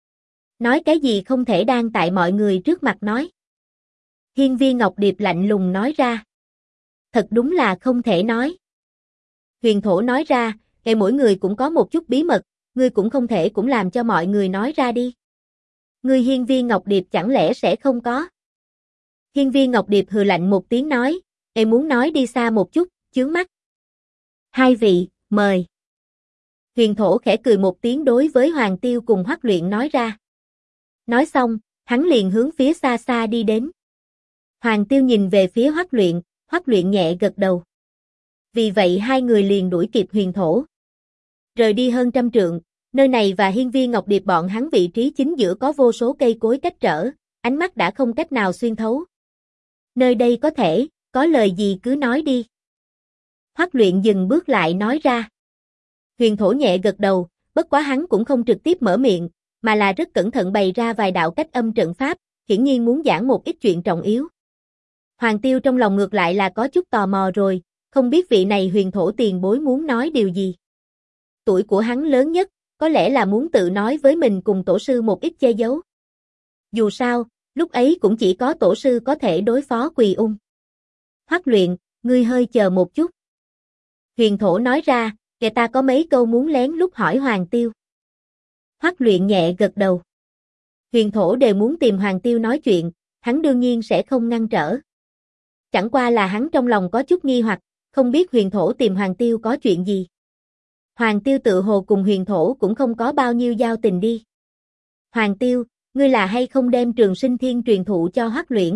Nói cái gì không thể đang tại mọi người trước mặt nói. Hiên Viên Ngọc Điệp lạnh lùng nói ra. Thật đúng là không thể nói. Huyền Thổ nói ra, mỗi người cũng có một chút bí mật, ngươi cũng không thể cũng làm cho mọi người nói ra đi. Ngươi Hiên Viên Ngọc Điệp chẳng lẽ sẽ không có? Hiên Viên Ngọc Điệp hừ lạnh một tiếng nói, muốn nói đi xa một chút, chướng mắt. Hai vị, mời. Huyền Thổ khẽ cười một tiếng đối với Hoàng Tiêu cùng Hoắc Luyện nói ra. Nói xong, hắn liền hướng phía xa xa đi đến. Hoàng Tiêu nhìn về phía Hoắc Luyện nhẹ gật đầu. Vì vậy hai người liền đuổi kịp Huyền Thổ. Rời đi hơn 100 trượng, nơi này và Hiên Viên Ngọc Điệp bọn hắn vị trí chính giữa có vô số cây cối cách trở, ánh mắt đã không cách nào xuyên thấu. Nơi đây có thể, có lời gì cứ nói đi. Hoắc Luyện dừng bước lại nói ra. Huyền Thổ nhẹ gật đầu, bất quá hắn cũng không trực tiếp mở miệng, mà là rất cẩn thận bày ra vài đạo cách âm trận pháp, hiển nhiên muốn giảng một ít chuyện trọng yếu. Hoàng Tiêu trong lòng ngược lại là có chút tò mò rồi, không biết vị này Huyền Thổ tiền bối muốn nói điều gì. Tuổi của hắn lớn nhất, có lẽ là muốn tự nói với mình cùng tổ sư một ít che giấu. Dù sao, lúc ấy cũng chỉ có tổ sư có thể đối phó Quỳ Ung. Hoắc Luyện, ngươi hơi chờ một chút. Huyền Thổ nói ra, kẻ ta có mấy câu muốn lén lút hỏi Hoàng Tiêu. Hoắc Luyện nhẹ gật đầu. Huyền Thổ đều muốn tìm Hoàng Tiêu nói chuyện, hắn đương nhiên sẽ không ngăn trở. Chẳng qua là hắn trong lòng có chút nghi hoặc, không biết Huyền Thổ tìm Hoàng Tiêu có chuyện gì. Hoàng Tiêu tự hồ cùng Huyền Thổ cũng không có bao nhiêu giao tình đi. Hoàng Tiêu, ngươi là hay không đem Trường Sinh Thiên truyền thụ cho Hoắc Luyện?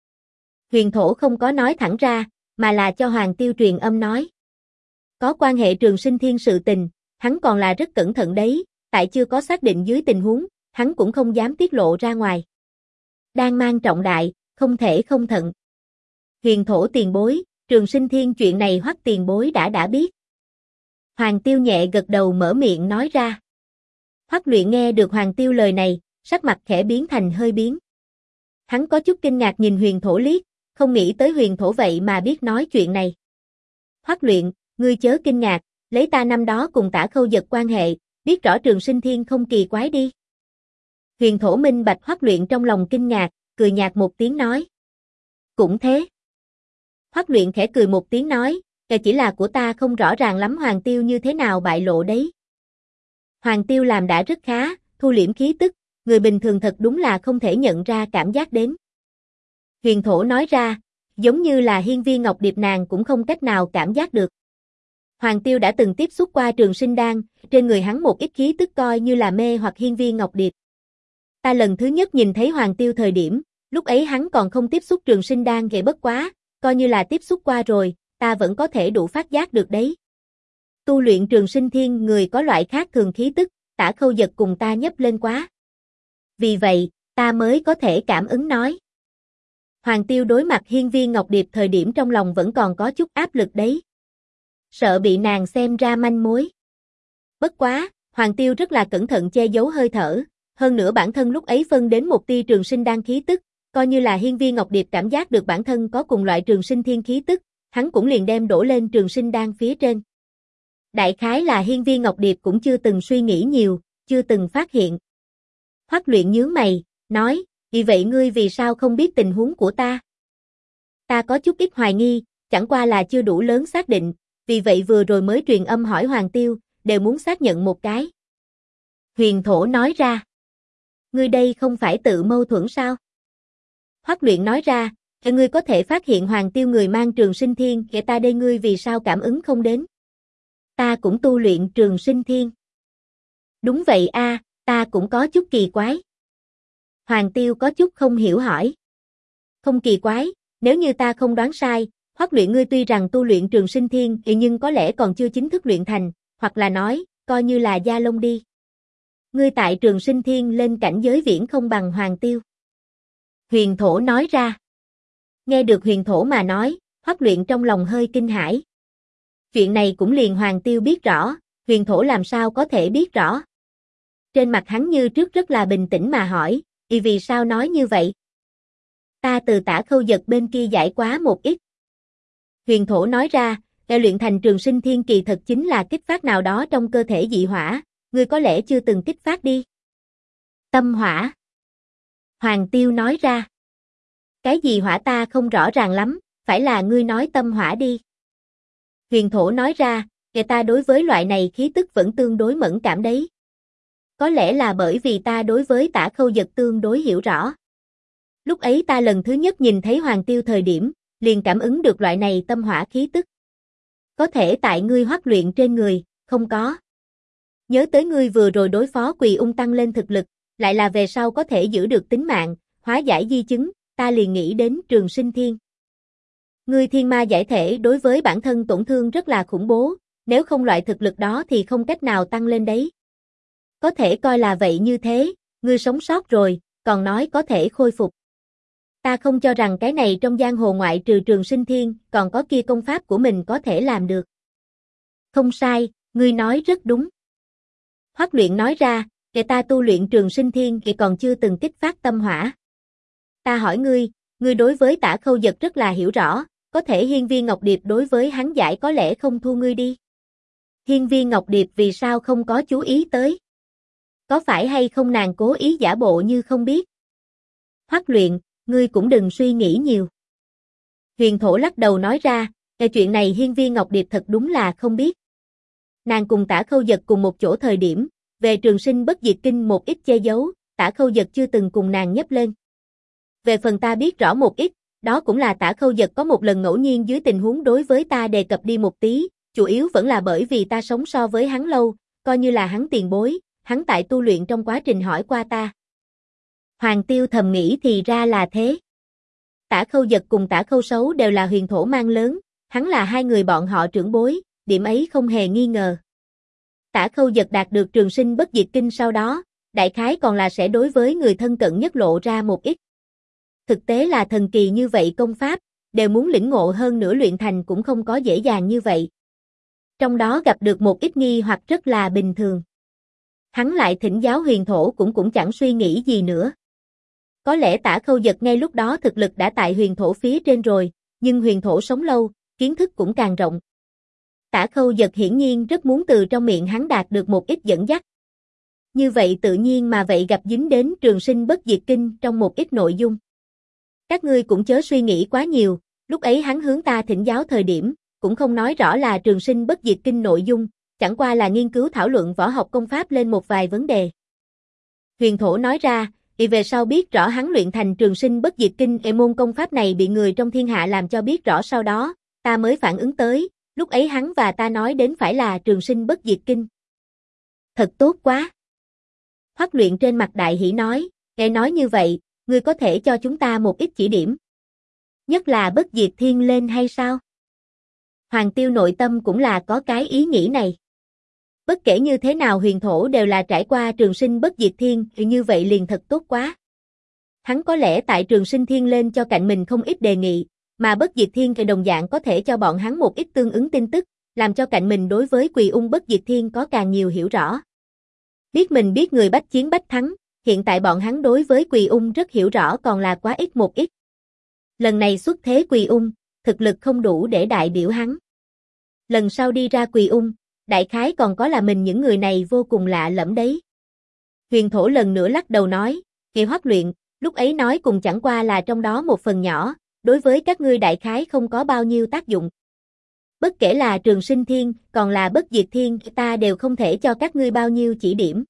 Huyền Thổ không có nói thẳng ra, mà là cho Hoàng Tiêu truyền âm nói. Có quan hệ Trường Sinh Thiên sự tình, hắn còn là rất cẩn thận đấy, tại chưa có xác định dưới tình huống, hắn cũng không dám tiết lộ ra ngoài. Đang mang trọng đại, không thể không thận. Huyền Thổ tiền bối, Trường Sinh Thiên chuyện này Hoắc tiền bối đã biết. Hoàng Tiêu nhẹ gật đầu mở miệng nói ra. Hoắc Luyện nghe được Hoàng Tiêu lời này, sắc mặt khẽ biến thành hơi biến. Hắn có chút kinh ngạc nhìn Huyền Thổ liếc, không nghĩ tới Huyền Thổ vậy mà biết nói chuyện này. Hoắc Luyện, ngươi chớ kinh ngạc, lấy ta năm đó cùng Tả Khâu Dật quan hệ, biết rõ Trường Sinh Thiên không kỳ quái đi. Huyền Thổ minh bạch Hoắc Luyện trong lòng kinh ngạc, cười nhạt một tiếng nói. Cũng thế. Hoắc Luyện khẽ cười một tiếng nói, kẻ chỉ là của ta không rõ ràng lắm Hoàng Tiêu như thế nào bại lộ đấy. Hoàng Tiêu làm đã rất khá, thu liễm khí tức, người bình thường thật đúng là không thể nhận ra cảm giác đến. Huyền Thổ nói ra, giống như là Hiên Viên Ngọc Điệp nàng cũng không cách nào cảm giác được. Hoàng Tiêu đã từng tiếp xúc qua Trường Sinh Đan, trên người hắn một ít khí tức coi như là mê hoặc Hiên Viên Ngọc Điệp. Ta lần thứ nhất nhìn thấy Hoàng Tiêu thời điểm, lúc ấy hắn còn không tiếp xúc Trường Sinh Đan vậy bất quá, coi như là tiếp xúc qua rồi, ta vẫn có thể đủ phát giác được đấy. Tu luyện Trường Sinh Thiên người có loại khác thường khí tức, Tả Khâu Dật cùng ta nhấp lên quá. Vì vậy, ta mới có thể cảm ứng nói. Hoàng Tiêu đối mặt Hiên Viên Ngọc Điệp thời điểm trong lòng vẫn còn có chút áp lực đấy. Sợ bị nàng xem ra manh mối. Bất quá, Hoàng Tiêu rất là cẩn thận che giấu hơi thở, hơn nữa bản thân lúc ấy phân đến một tia Trường Sinh Đan khí tức, coi như là Hiên Viên Ngọc Điệp cảm giác được bản thân có cùng loại Trường Sinh Thiên khí tức, hắn cũng liền đem đổ lên Trường Sinh Đan phía trên. Đại khái là Hiên Viên Ngọc Điệp cũng chưa từng suy nghĩ nhiều, chưa từng phát hiện. Hoắc Luyện nhướng mày, nói, vì vậy ngươi vì sao không biết tình huống của ta? Ta có chút ít hoài nghi, chẳng qua là chưa đủ lớn xác định, vì vậy vừa rồi mới truyền âm hỏi Hoàng Tiêu, đều muốn xác nhận một cái. Huyền Thổ nói ra. Ngươi đây không phải tự mâu thuẫn sao? Hoắc Luyện nói ra, ngươi có thể phát hiện Hoàng Tiêu người mang Trường Sinh Thiên, kẻ ta đây ngươi vì sao cảm ứng không đến? Ta cũng tu luyện Trường Sinh Thiên. Đúng vậy a, ta cũng có chút kỳ quái. Hoàng Tiêu có chút không hiểu hỏi. Không kỳ quái, nếu như ta không đoán sai, Hoắc Luyện ngươi tuy rằng tu luyện Trường Sinh Thiên nhưng có lẽ còn chưa chính thức luyện thành, hoặc là nói, coi như là gia lông đi. Ngươi tại Trường Sinh Thiên lên cảnh giới viễn không bằng Hoàng Tiêu. Huyền Thổ nói ra. Nghe được Huyền Thổ mà nói, Hoắc Luyện trong lòng hơi kinh hãi. Chuyện này cũng liền Hoàng Tiêu biết rõ, Huyền Thổ làm sao có thể biết rõ. Trên mặt hắn như trước rất là bình tĩnh mà hỏi, vì sao nói như vậy? Ta từ Tả Khâu Dật bên kia giải quá một ít. Huyền Thổ nói ra, để luyện thành Trường Sinh Thiên kỳ thật chính là kích phát nào đó trong cơ thể dị hỏa, ngươi có lẽ chưa từng kích phát đi. Tâm hỏa. Hoàng Tiêu nói ra. Cái gì hỏa ta không rõ ràng lắm, phải là ngươi nói tâm hỏa đi. Huyền Thổ nói ra, kẻ ta đối với loại này khí tức vẫn tương đối mẫn cảm đấy. Có lẽ là bởi vì ta đối với Tả Khâu Dật tương đối hiểu rõ. Lúc ấy ta lần thứ nhất nhìn thấy Hoàng Tiêu thời điểm, liền cảm ứng được loại này tâm hỏa khí tức. Có thể tại ngươi Hoắc Luyện trên người, không có. Nhớ tới ngươi vừa rồi đối phó Quỳ Ung tăng lên thực lực, lại là về sau có thể giữ được tính mạng, hóa giải di chứng, ta liền nghĩ đến Trường Sinh Thiên. Ngươi thiên ma giải thể đối với bản thân tổn thương rất là khủng bố, nếu không loại thực lực đó thì không cách nào tăng lên đấy. Có thể coi là vậy như thế, ngươi sống sót rồi, còn nói có thể khôi phục. Ta không cho rằng cái này trong giang hồ ngoại trừ Trường Sinh Thiên, còn có kia công pháp của mình có thể làm được. Không sai, ngươi nói rất đúng. Hoắc Luyện nói ra, kể ta tu luyện Trường Sinh Thiên thì còn chưa từng kích phát tâm hỏa. Ta hỏi ngươi đối với Tả Khâu Dật rất là hiểu rõ, có thể Hiên Viên Ngọc Điệp đối với hắn giải có lẽ không thua ngươi đi. Hiên Viên Ngọc Điệp vì sao không có chú ý tới? Có phải hay không nàng cố ý giả bộ như không biết? Hoắc Luyện, ngươi cũng đừng suy nghĩ nhiều. Huyền Thổ lắc đầu nói ra, cái chuyện này Hiên Viên Ngọc Điệp thật đúng là không biết. Nàng cùng Tả Khâu Dật cùng một chỗ thời điểm, về Trường Sinh Bất Diệt Kinh một ít che giấu, Tả Khâu Dật chưa từng cùng nàng nhấc lên. Về phần ta biết rõ một ít, đó cũng là Tả Khâu Dật có một lần ngẫu nhiên dưới tình huống đối với ta đề cập đi một tí, chủ yếu vẫn là bởi vì ta sống so với hắn lâu, coi như là hắn tiền bối, hắn tại tu luyện trong quá trình hỏi qua ta. Hoàng Tiêu thầm nghĩ thì ra là thế. Tả Khâu Dật cùng Tả Khâu Sấu đều là Huyền Thổ mang lớn, hắn là hai người bọn họ trưởng bối, điểm ấy không hề nghi ngờ. Tả Khâu Dật đạt được Trường Sinh Bất Diệt Kinh sau đó, đại khái còn là sẽ đối với người thân cận nhất lộ ra một ít. Thực tế là thần kỳ như vậy công pháp, đều muốn lĩnh ngộ hơn nữa luyện thành cũng không có dễ dàng như vậy. Trong đó gặp được một ít nghi hoặc rất là bình thường. Hắn lại thỉnh giáo Huyền Thổ cũng chẳng suy nghĩ gì nữa. Có lẽ Tả Khâu Dật ngay lúc đó thực lực đã tại Huyền Thổ phía trên rồi, nhưng Huyền Thổ sống lâu, kiến thức cũng càng rộng. Tả Khâu Dật hiển nhiên rất muốn từ trong miệng hắn đạt được một ít dẫn dắt. Như vậy tự nhiên mà vậy gặp dính đến Trường Sinh Bất Diệt Kinh trong một ít nội dung. Các ngươi cũng chớ suy nghĩ quá nhiều, lúc ấy hắn hướng ta thỉnh giáo thời điểm, cũng không nói rõ là Trường Sinh Bất Diệt Kinh nội dung, chẳng qua là nghiên cứu thảo luận võ học công pháp lên một vài vấn đề. Huyền Thổ nói ra, thì về sau biết rõ hắn luyện thành Trường Sinh Bất Diệt Kinh, môn công pháp này bị người trong thiên hạ làm cho biết rõ sau đó, ta mới phản ứng tới, lúc ấy hắn và ta nói đến phải là Trường Sinh Bất Diệt Kinh. Thật tốt quá. Hoắc Luyện trên mặt đại hỉ nói, nghe nói như vậy, ngươi có thể cho chúng ta một ít chỉ điểm. Nhất là Bất Diệt Thiên lên hay sao? Hoàng Tiêu nội tâm cũng là có cái ý nghĩ này. Bất kể như thế nào Huyền Thổ đều là trải qua Trường Sinh Bất Diệt Thiên, thì như vậy liền thật tốt quá. Hắn có lẽ tại Trường Sinh Thiên lên cho cạnh mình không ít đề nghị, mà Bất Diệt Thiên thì đồng dạng có thể cho bọn hắn một ít tương ứng tin tức, làm cho cạnh mình đối với Quỳ Ung Bất Diệt Thiên có càng nhiều hiểu rõ. Biết mình biết người bách chiến bách thắng, hiện tại bọn hắn đối với Quỳ Ung rất hiểu rõ còn là quá ít một ít. Lần này xuất thế Quỳ Ung, thực lực không đủ để đại biểu hắn. Lần sau đi ra Quỳ Ung, đại khái còn có là mình những người này vô cùng lạ lẫm đấy. Huyền Thổ lần nữa lắc đầu nói, Kỳ Hoắc Luyện, lúc ấy nói cùng chẳng qua là trong đó một phần nhỏ, đối với các ngươi đại khái không có bao nhiêu tác dụng. Bất kể là Trường Sinh Thiên, còn là Bất Diệt Thiên, ta đều không thể cho các ngươi bao nhiêu chỉ điểm.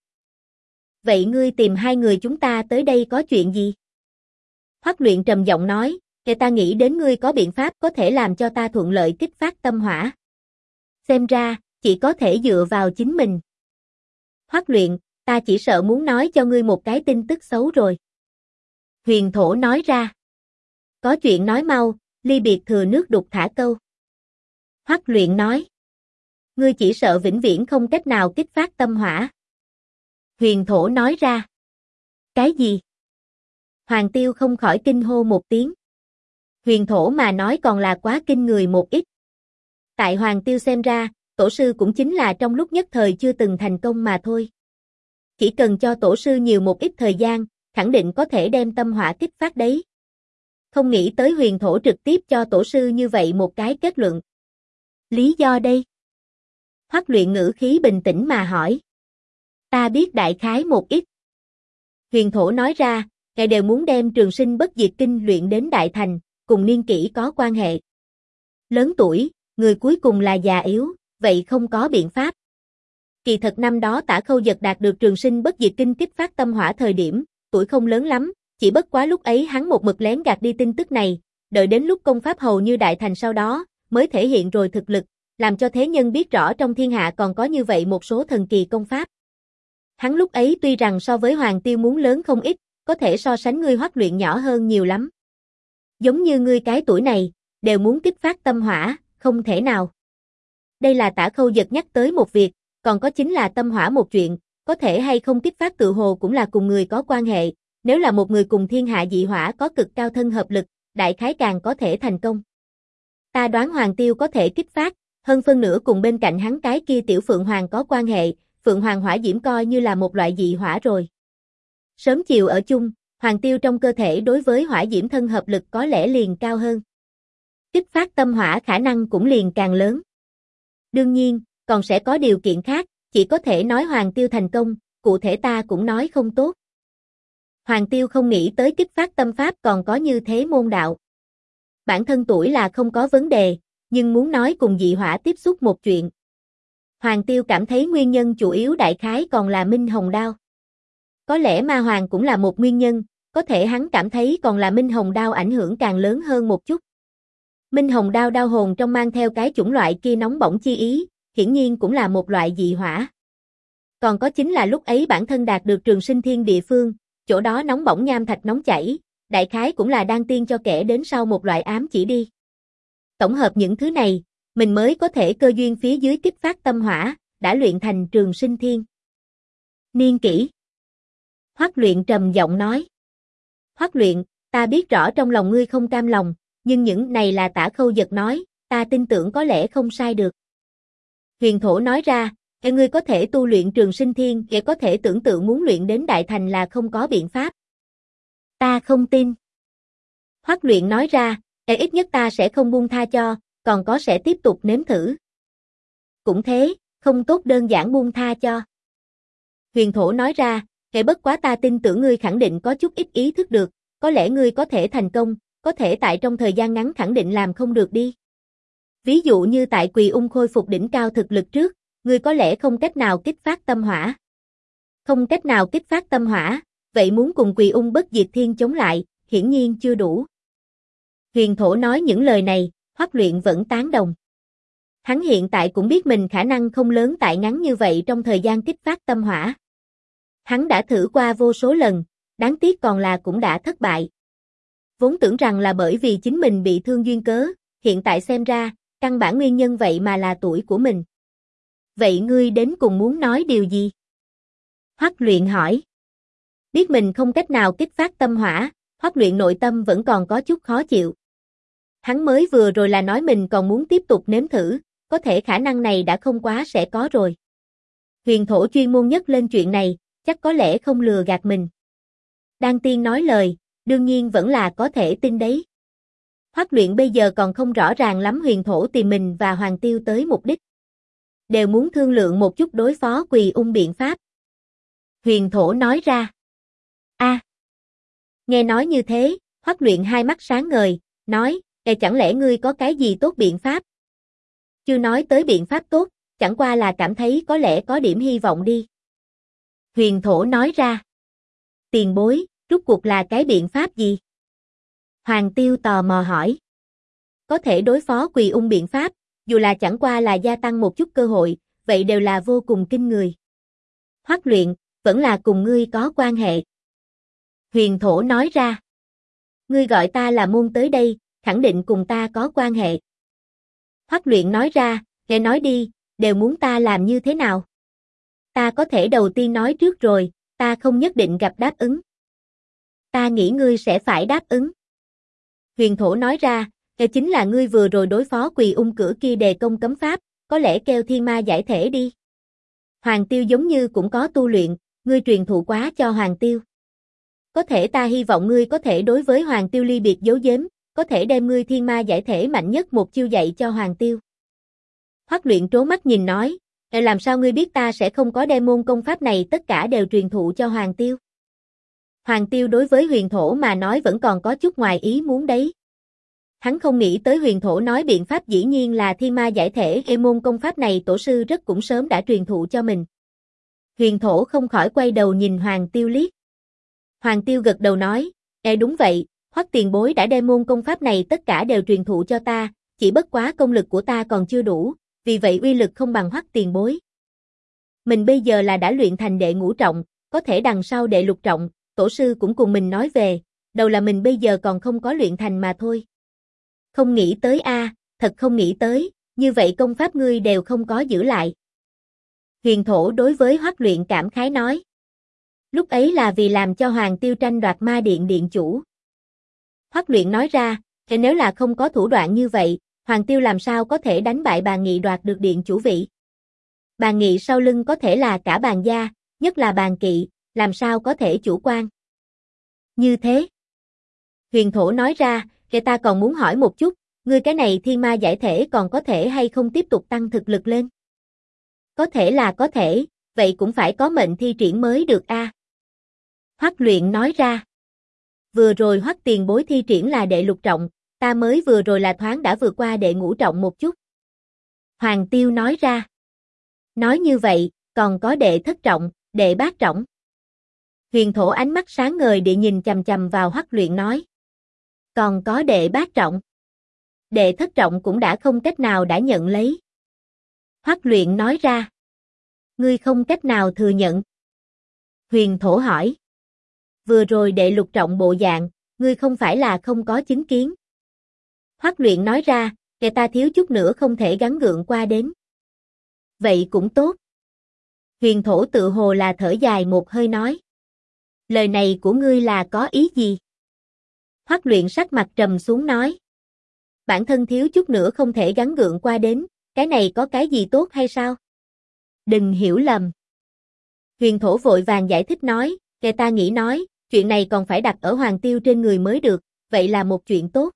Vậy ngươi tìm hai người chúng ta tới đây có chuyện gì? Hoắc Luyện trầm giọng nói, ta nghĩ đến ngươi có biện pháp có thể làm cho ta thuận lợi kích phát tâm hỏa. Xem ra, chỉ có thể dựa vào chính mình. Hoắc Luyện, ta chỉ sợ muốn nói cho ngươi một cái tin tức xấu rồi. Huyền Thổ nói ra. Có chuyện nói mau, ly biệt thừa nước đục thả câu. Hoắc Luyện nói. Ngươi chỉ sợ vĩnh viễn không cách nào kích phát tâm hỏa. Huyền Thổ nói ra. Cái gì? Hoàng Tiêu không khỏi kinh hô một tiếng. Huyền Thổ mà nói còn là quá kinh người một ít. Tại Hoàng Tiêu xem ra, tổ sư cũng chính là trong lúc nhất thời chưa từng thành công mà thôi. Chỉ cần cho tổ sư nhiều một ít thời gian, khẳng định có thể đem tâm hỏa kích phát đấy. Không nghĩ tới Huyền Thổ trực tiếp cho tổ sư như vậy một cái kết luận. Lý do đây? Hoắc Luyện ngữ khí bình tĩnh mà hỏi. Ta biết đại khái một ít. Huyền Thổ nói ra, ngài đều muốn đem Trường Sinh Bất Diệt Kinh luyện đến đại thành, cùng niên kỷ có quan hệ. Lớn tuổi, người cuối cùng là già yếu, vậy không có biện pháp. Kỳ thật năm đó Tả Khâu Dật đạt được Trường Sinh Bất Diệt Kinh kích phát tâm hỏa thời điểm, tuổi không lớn lắm, chỉ bất quá lúc ấy hắn một mực lén gạt đi tin tức này, đợi đến lúc công pháp hầu như đại thành sau đó, mới thể hiện rồi thực lực, làm cho thế nhân biết rõ trong thiên hạ còn có như vậy một số thần kỳ công pháp. Hắn lúc ấy tuy rằng so với Hoàng Tiêu muốn lớn không ít, có thể so sánh ngươi Hoắc Luyện nhỏ hơn nhiều lắm. Giống như ngươi cái tuổi này, đều muốn kích phát tâm hỏa, không thể nào. Đây là Tả Khâu Dật nhắc tới một việc, còn có chính là tâm hỏa một chuyện, có thể hay không kích phát tự hồ cũng là cùng người có quan hệ, Nếu là một người cùng thiên hạ dị hỏa có cực cao thân hợp lực, đại khái càng có thể thành công. Ta đoán Hoàng Tiêu có thể kích phát, hơn phân nửa cùng bên cạnh hắn cái kia tiểu Phượng Hoàng có quan hệ, Phượng Hoàng hỏa diễm coi như là một loại dị hỏa rồi. Sớm chiều ở chung, Hoàng Tiêu trong cơ thể đối với hỏa diễm thân hợp lực có lẽ liền cao hơn. Kích phát tâm hỏa khả năng cũng liền càng lớn. Đương nhiên, còn sẽ có điều kiện khác, chỉ có thể nói Hoàng Tiêu thành công, cụ thể ta cũng nói không tốt. Hoàng Tiêu không nghĩ tới kích phát tâm pháp còn có như thế môn đạo. Bản thân tuổi là không có vấn đề, nhưng muốn nói cùng dị hỏa tiếp xúc một chuyện. Hoàng Tiêu cảm thấy nguyên nhân chủ yếu đại khái còn là Minh Hồng Đao. Có lẽ ma hoàng cũng là một nguyên nhân, có thể hắn cảm thấy còn là Minh Hồng Đao ảnh hưởng càng lớn hơn một chút. Minh Hồng Đao đao hồn trong mang theo cái chủng loại kia nóng bỏng chi ý, hiển nhiên cũng là một loại dị hỏa. Còn có chính là lúc ấy bản thân đạt được Trường Sinh Thiên địa phương, chỗ đó nóng bỏng nham thạch nóng chảy, đại khái cũng là đang tiên cho kẻ đến sau một loại ám chỉ đi. Tổng hợp những thứ này, mình mới có thể cơ duyên phía dưới kích phát tâm hỏa, đã luyện thành Trường Sinh Thiên. Niên kỷ. Hoắc Luyện trầm giọng nói. Hoắc Luyện, ta biết rõ trong lòng ngươi không cam lòng, nhưng những này là Tả Khâu Dật nói, ta tin tưởng có lẽ không sai được. Huyền Thổ nói ra, ngươi có thể tu luyện Trường Sinh Thiên, kẻ có thể tưởng tượng muốn luyện đến Đại Thành là không có biện pháp. Ta không tin. Hoắc Luyện nói ra, ít nhất ta sẽ không buông tha cho, còn có sẽ tiếp tục nếm thử. Cũng thế, không tốt đơn giản buông tha cho. Huyền Thổ nói ra, bất quá ta tin tưởng ngươi khẳng định có chút ít ý thức được, có lẽ ngươi có thể thành công, có thể tại trong thời gian ngắn khẳng định làm không được đi. Ví dụ như tại Quỳ Ung khôi phục đỉnh cao thực lực trước, ngươi có lẽ không cách nào kích phát tâm hỏa. Không cách nào kích phát tâm hỏa, vậy muốn cùng Quỳ Ung bất diệt thiên chống lại, hiển nhiên chưa đủ. Huyền Thổ nói những lời này, Hoắc Luyện vẫn tán đồng. Hắn hiện tại cũng biết mình khả năng không lớn tại ngắn như vậy trong thời gian kích phát tâm hỏa. Hắn đã thử qua vô số lần, đáng tiếc còn là cũng đã thất bại. Vốn tưởng rằng là bởi vì chính mình bị thương duyên cớ, hiện tại xem ra, căn bản nguyên nhân vậy mà là tuổi của mình. Vậy ngươi đến cùng muốn nói điều gì? Hoắc Luyện hỏi. Biết mình không cách nào kích phát tâm hỏa, Hoắc Luyện nội tâm vẫn còn có chút khó chịu. Hắn mới vừa rồi là nói mình còn muốn tiếp tục nếm thử, có thể khả năng này đã không quá sẽ có rồi. Huyền Thổ chuyên môn nhắc lên chuyện này, chắc có lẽ không lừa gạt mình. Đan Tiên nói lời, đương nhiên vẫn là có thể tin đấy. Hoắc Luyện bây giờ còn không rõ ràng lắm Huyền Thổ tìm mình và Hoàng Tiêu tới mục đích. Đều muốn thương lượng một chút đối phó Quỳ Ung biện pháp. Huyền Thổ nói ra. Nghe nói như thế, Hoắc Luyện hai mắt sáng ngời, nói, chẳng lẽ ngươi có cái gì tốt biện pháp? Chưa nói tới biện pháp tốt, chẳng qua là cảm thấy có lẽ có điểm hy vọng đi. Huyền Thổ nói ra. Tiền bối, rốt cuộc là cái biện pháp gì? Hoàng Tiêu tò mò hỏi. Có thể đối phó Quỳ Ung biện pháp, dù là chẳng qua là gia tăng một chút cơ hội, vậy đều là vô cùng kinh người. Hoắc Luyện, vẫn là cùng ngươi có quan hệ. Huyền Thổ nói ra. Ngươi gọi ta là môn tới đây, khẳng định cùng ta có quan hệ. Hoắc Luyện nói ra, nghe nói đi, đều muốn ta làm như thế nào? Ta có thể đầu tiên nói trước rồi, ta không nhất định gặp đáp ứng. Ta nghĩ ngươi sẽ phải đáp ứng. Huyền Thổ nói ra, chính là ngươi vừa rồi đối phó Quỳ Ung cửa kia đề công cấm pháp, có lẽ kêu thiên ma giải thể đi. Hoàng Tiêu giống như cũng có tu luyện, ngươi truyền thụ quá cho Hoàng Tiêu. Có thể ta hy vọng ngươi có thể đối với Hoàng Tiêu ly biệt giấu giếm, có thể đem ngươi thiên ma giải thể mạnh nhất một chiêu dạy cho Hoàng Tiêu. Hoắc Luyện trố mắt nhìn nói, làm sao ngươi biết ta sẽ không có đem môn công pháp này tất cả đều truyền thụ cho Hoàng Tiêu? Hoàng Tiêu đối với Huyền Thổ mà nói vẫn còn có chút ngoài ý muốn đấy. Hắn không nghĩ tới Huyền Thổ nói biện pháp dĩ nhiên là thiên ma giải thể, môn công pháp này tổ sư rất cũng sớm đã truyền thụ cho mình. Huyền Thổ không khỏi quay đầu nhìn Hoàng Tiêu liếc. Hoàng Tiêu gật đầu nói, đúng vậy, Hoắc tiền bối đã đem môn công pháp này tất cả đều truyền thụ cho ta, chỉ bất quá công lực của ta còn chưa đủ, vì vậy uy lực không bằng Hoắc tiền bối. Mình bây giờ là đã luyện thành đệ ngũ trọng, có thể đằng sau đệ lục trọng, tổ sư cũng cùng mình nói về, đầu là mình bây giờ còn không có luyện thành mà thôi. Không nghĩ tới thật không nghĩ tới, như vậy công pháp ngươi đều không có giữ lại. Huyền Thổ đối với Hoắc Luyện cảm khái nói. Lúc ấy là vì làm cho Hoàng Tiêu tranh đoạt ma điện điện chủ. Hoắc Luyện nói ra, thế nếu là không có thủ đoạn như vậy, Hoàng Tiêu làm sao có thể đánh bại Bàn Nghị đoạt được điện chủ vị? Bàn Nghị sau lưng có thể là cả Bàn gia, nhất là Bàn Kỵ, làm sao có thể chủ quan? Như thế. Huyền Thổ nói ra, kể ta còn muốn hỏi một chút, ngươi cái này thiên ma giải thể còn có thể hay không tiếp tục tăng thực lực lên? Có thể là có thể, vậy cũng phải có mệnh thi triển mới được a. Hoắc Luyện nói ra. Vừa rồi Hoắc tiền bối thi triển là đệ lục trọng, ta mới vừa rồi là thoáng đã vượt qua đệ ngũ trọng một chút. Hoàng Tiêu nói ra. Nói như vậy, còn có đệ thất trọng, đệ bát trọng. Huyền Thổ ánh mắt sáng ngời địa nhìn chằm chằm vào Hoắc Luyện nói. Còn có đệ bát trọng. Đệ thất trọng cũng đã không cách nào đã nhận lấy. Hoắc Luyện nói ra. Ngươi không cách nào thừa nhận. Huyền Thổ hỏi. Vừa rồi đệ lục trọng bộ dạng, ngươi không phải là không có chứng kiến. Hoắc Luyện nói ra, kẻ ta thiếu chút nữa không thể gắng gượng qua đến. Vậy cũng tốt. Huyền Thổ tự hồ là thở dài một hơi nói. Lời này của ngươi là có ý gì? Hoắc Luyện sắc mặt trầm xuống nói. Bản thân thiếu chút nữa không thể gắng gượng qua đến, cái này có cái gì tốt hay sao? Đừng hiểu lầm. Huyền Thổ vội vàng giải thích nói, kẻ ta nghĩ nói, chuyện này còn phải đặt ở Hoàng Tiêu trên người mới được, vậy là một chuyện tốt.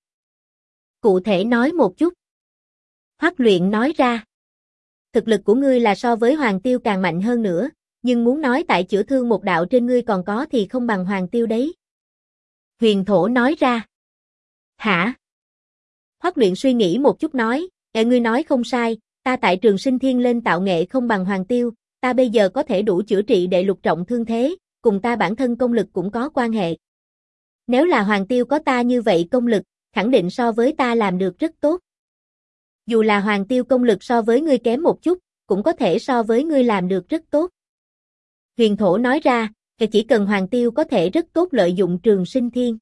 Cụ thể nói một chút. Hoắc Luyện nói ra. Thực lực của ngươi là so với Hoàng Tiêu càng mạnh hơn nữa, nhưng muốn nói tại chữa thương một đạo trên ngươi còn có thì không bằng Hoàng Tiêu đấy. Huyền Thổ nói ra. Hả? Hoắc Luyện suy nghĩ một chút nói, ngươi nói không sai, ta tại Trường Sinh Thiên lên tạo nghệ không bằng Hoàng Tiêu, ta bây giờ có thể đủ chữa trị đệ lục trọng thương thế, cùng ta bản thân công lực cũng có quan hệ. Nếu là Hoàng Tiêu có ta như vậy công lực, khẳng định so với ta làm được rất tốt. Dù là Hoàng Tiêu công lực so với ngươi kém một chút, cũng có thể so với ngươi làm được rất tốt. Huyền Thổ nói ra, chỉ cần Hoàng Tiêu có thể rất tốt lợi dụng Trường Sinh Thiên.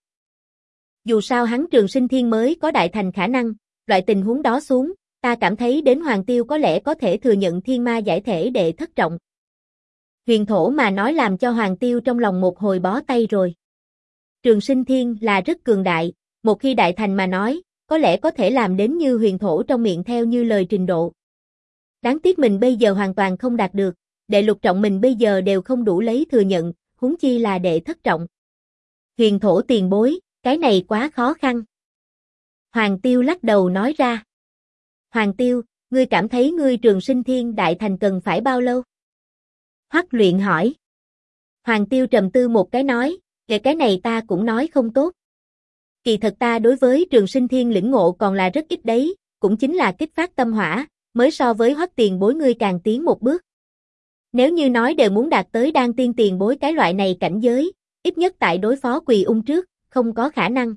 Dù sao hắn Trường Sinh Thiên mới có đại thành khả năng, loại tình huống đó xuống, ta cảm thấy đến Hoàng Tiêu có lẽ có thể thừa nhận thiên ma giải thể đệ thất trọng. Huyền Thổ mà nói làm cho Hoàng Tiêu trong lòng một hồi bó tay rồi. Trường Sinh Thiên là rất cường đại, một khi đại thành mà nói, có lẽ có thể làm đến như Huyền Thổ trong miệng theo như lời trình độ. Đáng tiếc mình bây giờ hoàn toàn không đạt được, đệ lục trọng mình bây giờ đều không đủ lấy thừa nhận, huống chi là đệ thất trọng. Huyền Thổ tiền bối, cái này quá khó khăn. Hoàng Tiêu lắc đầu nói ra. Hoàng Tiêu, ngươi cảm thấy ngươi Trường Sinh Thiên đại thành cần phải bao lâu? Hoắc Luyện hỏi. Hoàng Tiêu trầm tư một cái nói, cái này ta cũng nói không tốt. Kỳ thật ta đối với Trường Sinh Thiên lĩnh ngộ còn là rất ít đấy, cũng chính là kích phát tâm hỏa, mới so với Hoắc tiền bối ngươi càng tiến một bước. Nếu như nói đều muốn đạt tới đan tiên tiền bối cái loại này cảnh giới, ít nhất tại đối phó Quỳ Ung trước, không có khả năng.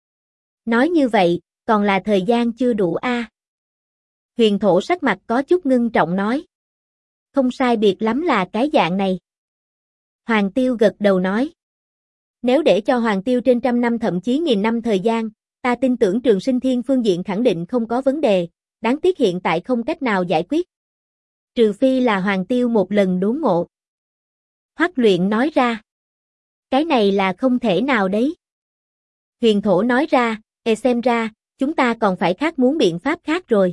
Nói như vậy, còn là thời gian chưa đủ a. Huyền Thổ sắc mặt có chút ngưng trọng nói. Không sai biệt lắm là cái dạng này. Hoàng Tiêu gật đầu nói. Nếu để cho Hoàng Tiêu trên trăm năm thậm chí nghìn năm thời gian, ta tin tưởng Trường Sinh Thiên phương diện khẳng định không có vấn đề, đáng tiếc hiện tại không cách nào giải quyết. Trừ phi là Hoàng Tiêu một lần đốn ngộ. Hoắc Luyện nói ra. Cái này là không thể nào đấy. Huyền Thổ nói ra, xem ra, chúng ta còn phải khác muốn biện pháp khác rồi.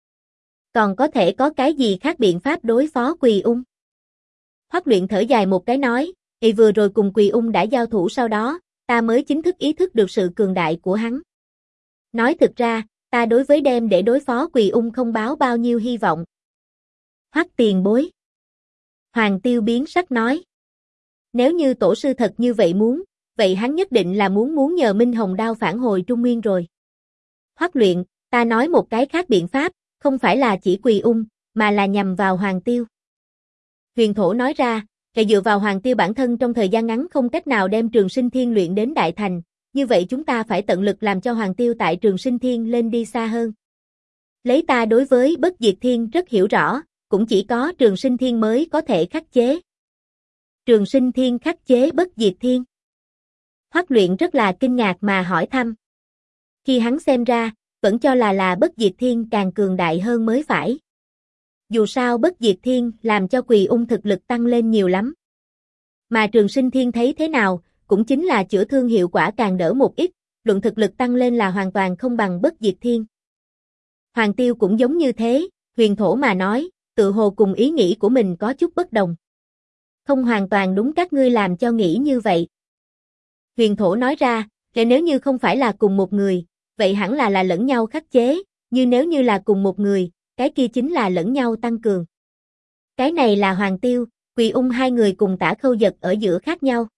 Còn có thể có cái gì khác biện pháp đối phó Quỳ Ung? Hoắc Luyện thở dài một cái nói, vừa rồi cùng Quỳ Ung đã giao thủ sau đó, ta mới chính thức ý thức được sự cường đại của hắn. Nói thực ra, ta đối với đem để đối phó Quỳ Ung không báo bao nhiêu hy vọng. Hoắc tiền bối. Hoàng Tiêu biến sắc nói. Nếu như tổ sư thật như vậy muốn, vậy hắn nhất định là muốn nhờ Minh Hồng Đao phản hồi Trung Nguyên rồi. Hoắc Luyện, ta nói một cái khác biện pháp, không phải là chỉ Quỳ Ung, mà là nhằm vào Hoàng Tiêu. Huyền Thổ nói ra, dựa vào Hoàng Tiêu bản thân trong thời gian ngắn không cách nào đem Trường Sinh Thiên luyện đến đại thành, như vậy chúng ta phải tận lực làm cho Hoàng Tiêu tại Trường Sinh Thiên lên đi xa hơn. Lấy ta đối với Bất Diệt Thiên rất hiểu rõ, cũng chỉ có Trường Sinh Thiên mới có thể khắc chế. Trường Sinh Thiên khắc chế Bất Diệt Thiên. Hoắc Luyện rất là kinh ngạc mà hỏi thăm. Khi hắn xem ra, vẫn cho là Bất Diệt Thiên càng cường đại hơn mới phải. Dù sao Bất Diệt Thiên làm cho Quỳ Ung thực lực tăng lên nhiều lắm. Mà Trường Sinh Thiên thấy thế nào, cũng chính là chữa thương hiệu quả càng đỡ một ít, luận thực lực tăng lên là hoàn toàn không bằng Bất Diệt Thiên. Hoàng Tiêu cũng giống như thế, huyền thổ mà nói, tự hồ cùng ý nghĩ của mình có chút bất đồng. Không hoàn toàn đúng các ngươi làm cho nghĩ như vậy. Huyền thổ nói ra, nếu như không phải là cùng một người, vậy hẳn là lẫn nhau khắc chế, như nếu như là cùng một người, cái kia chính là lẫn nhau tăng cường. Cái này là Hoàng Tiêu, Quỳ Ung hai người cùng Tả Khâu Dật ở giữa khác nhau.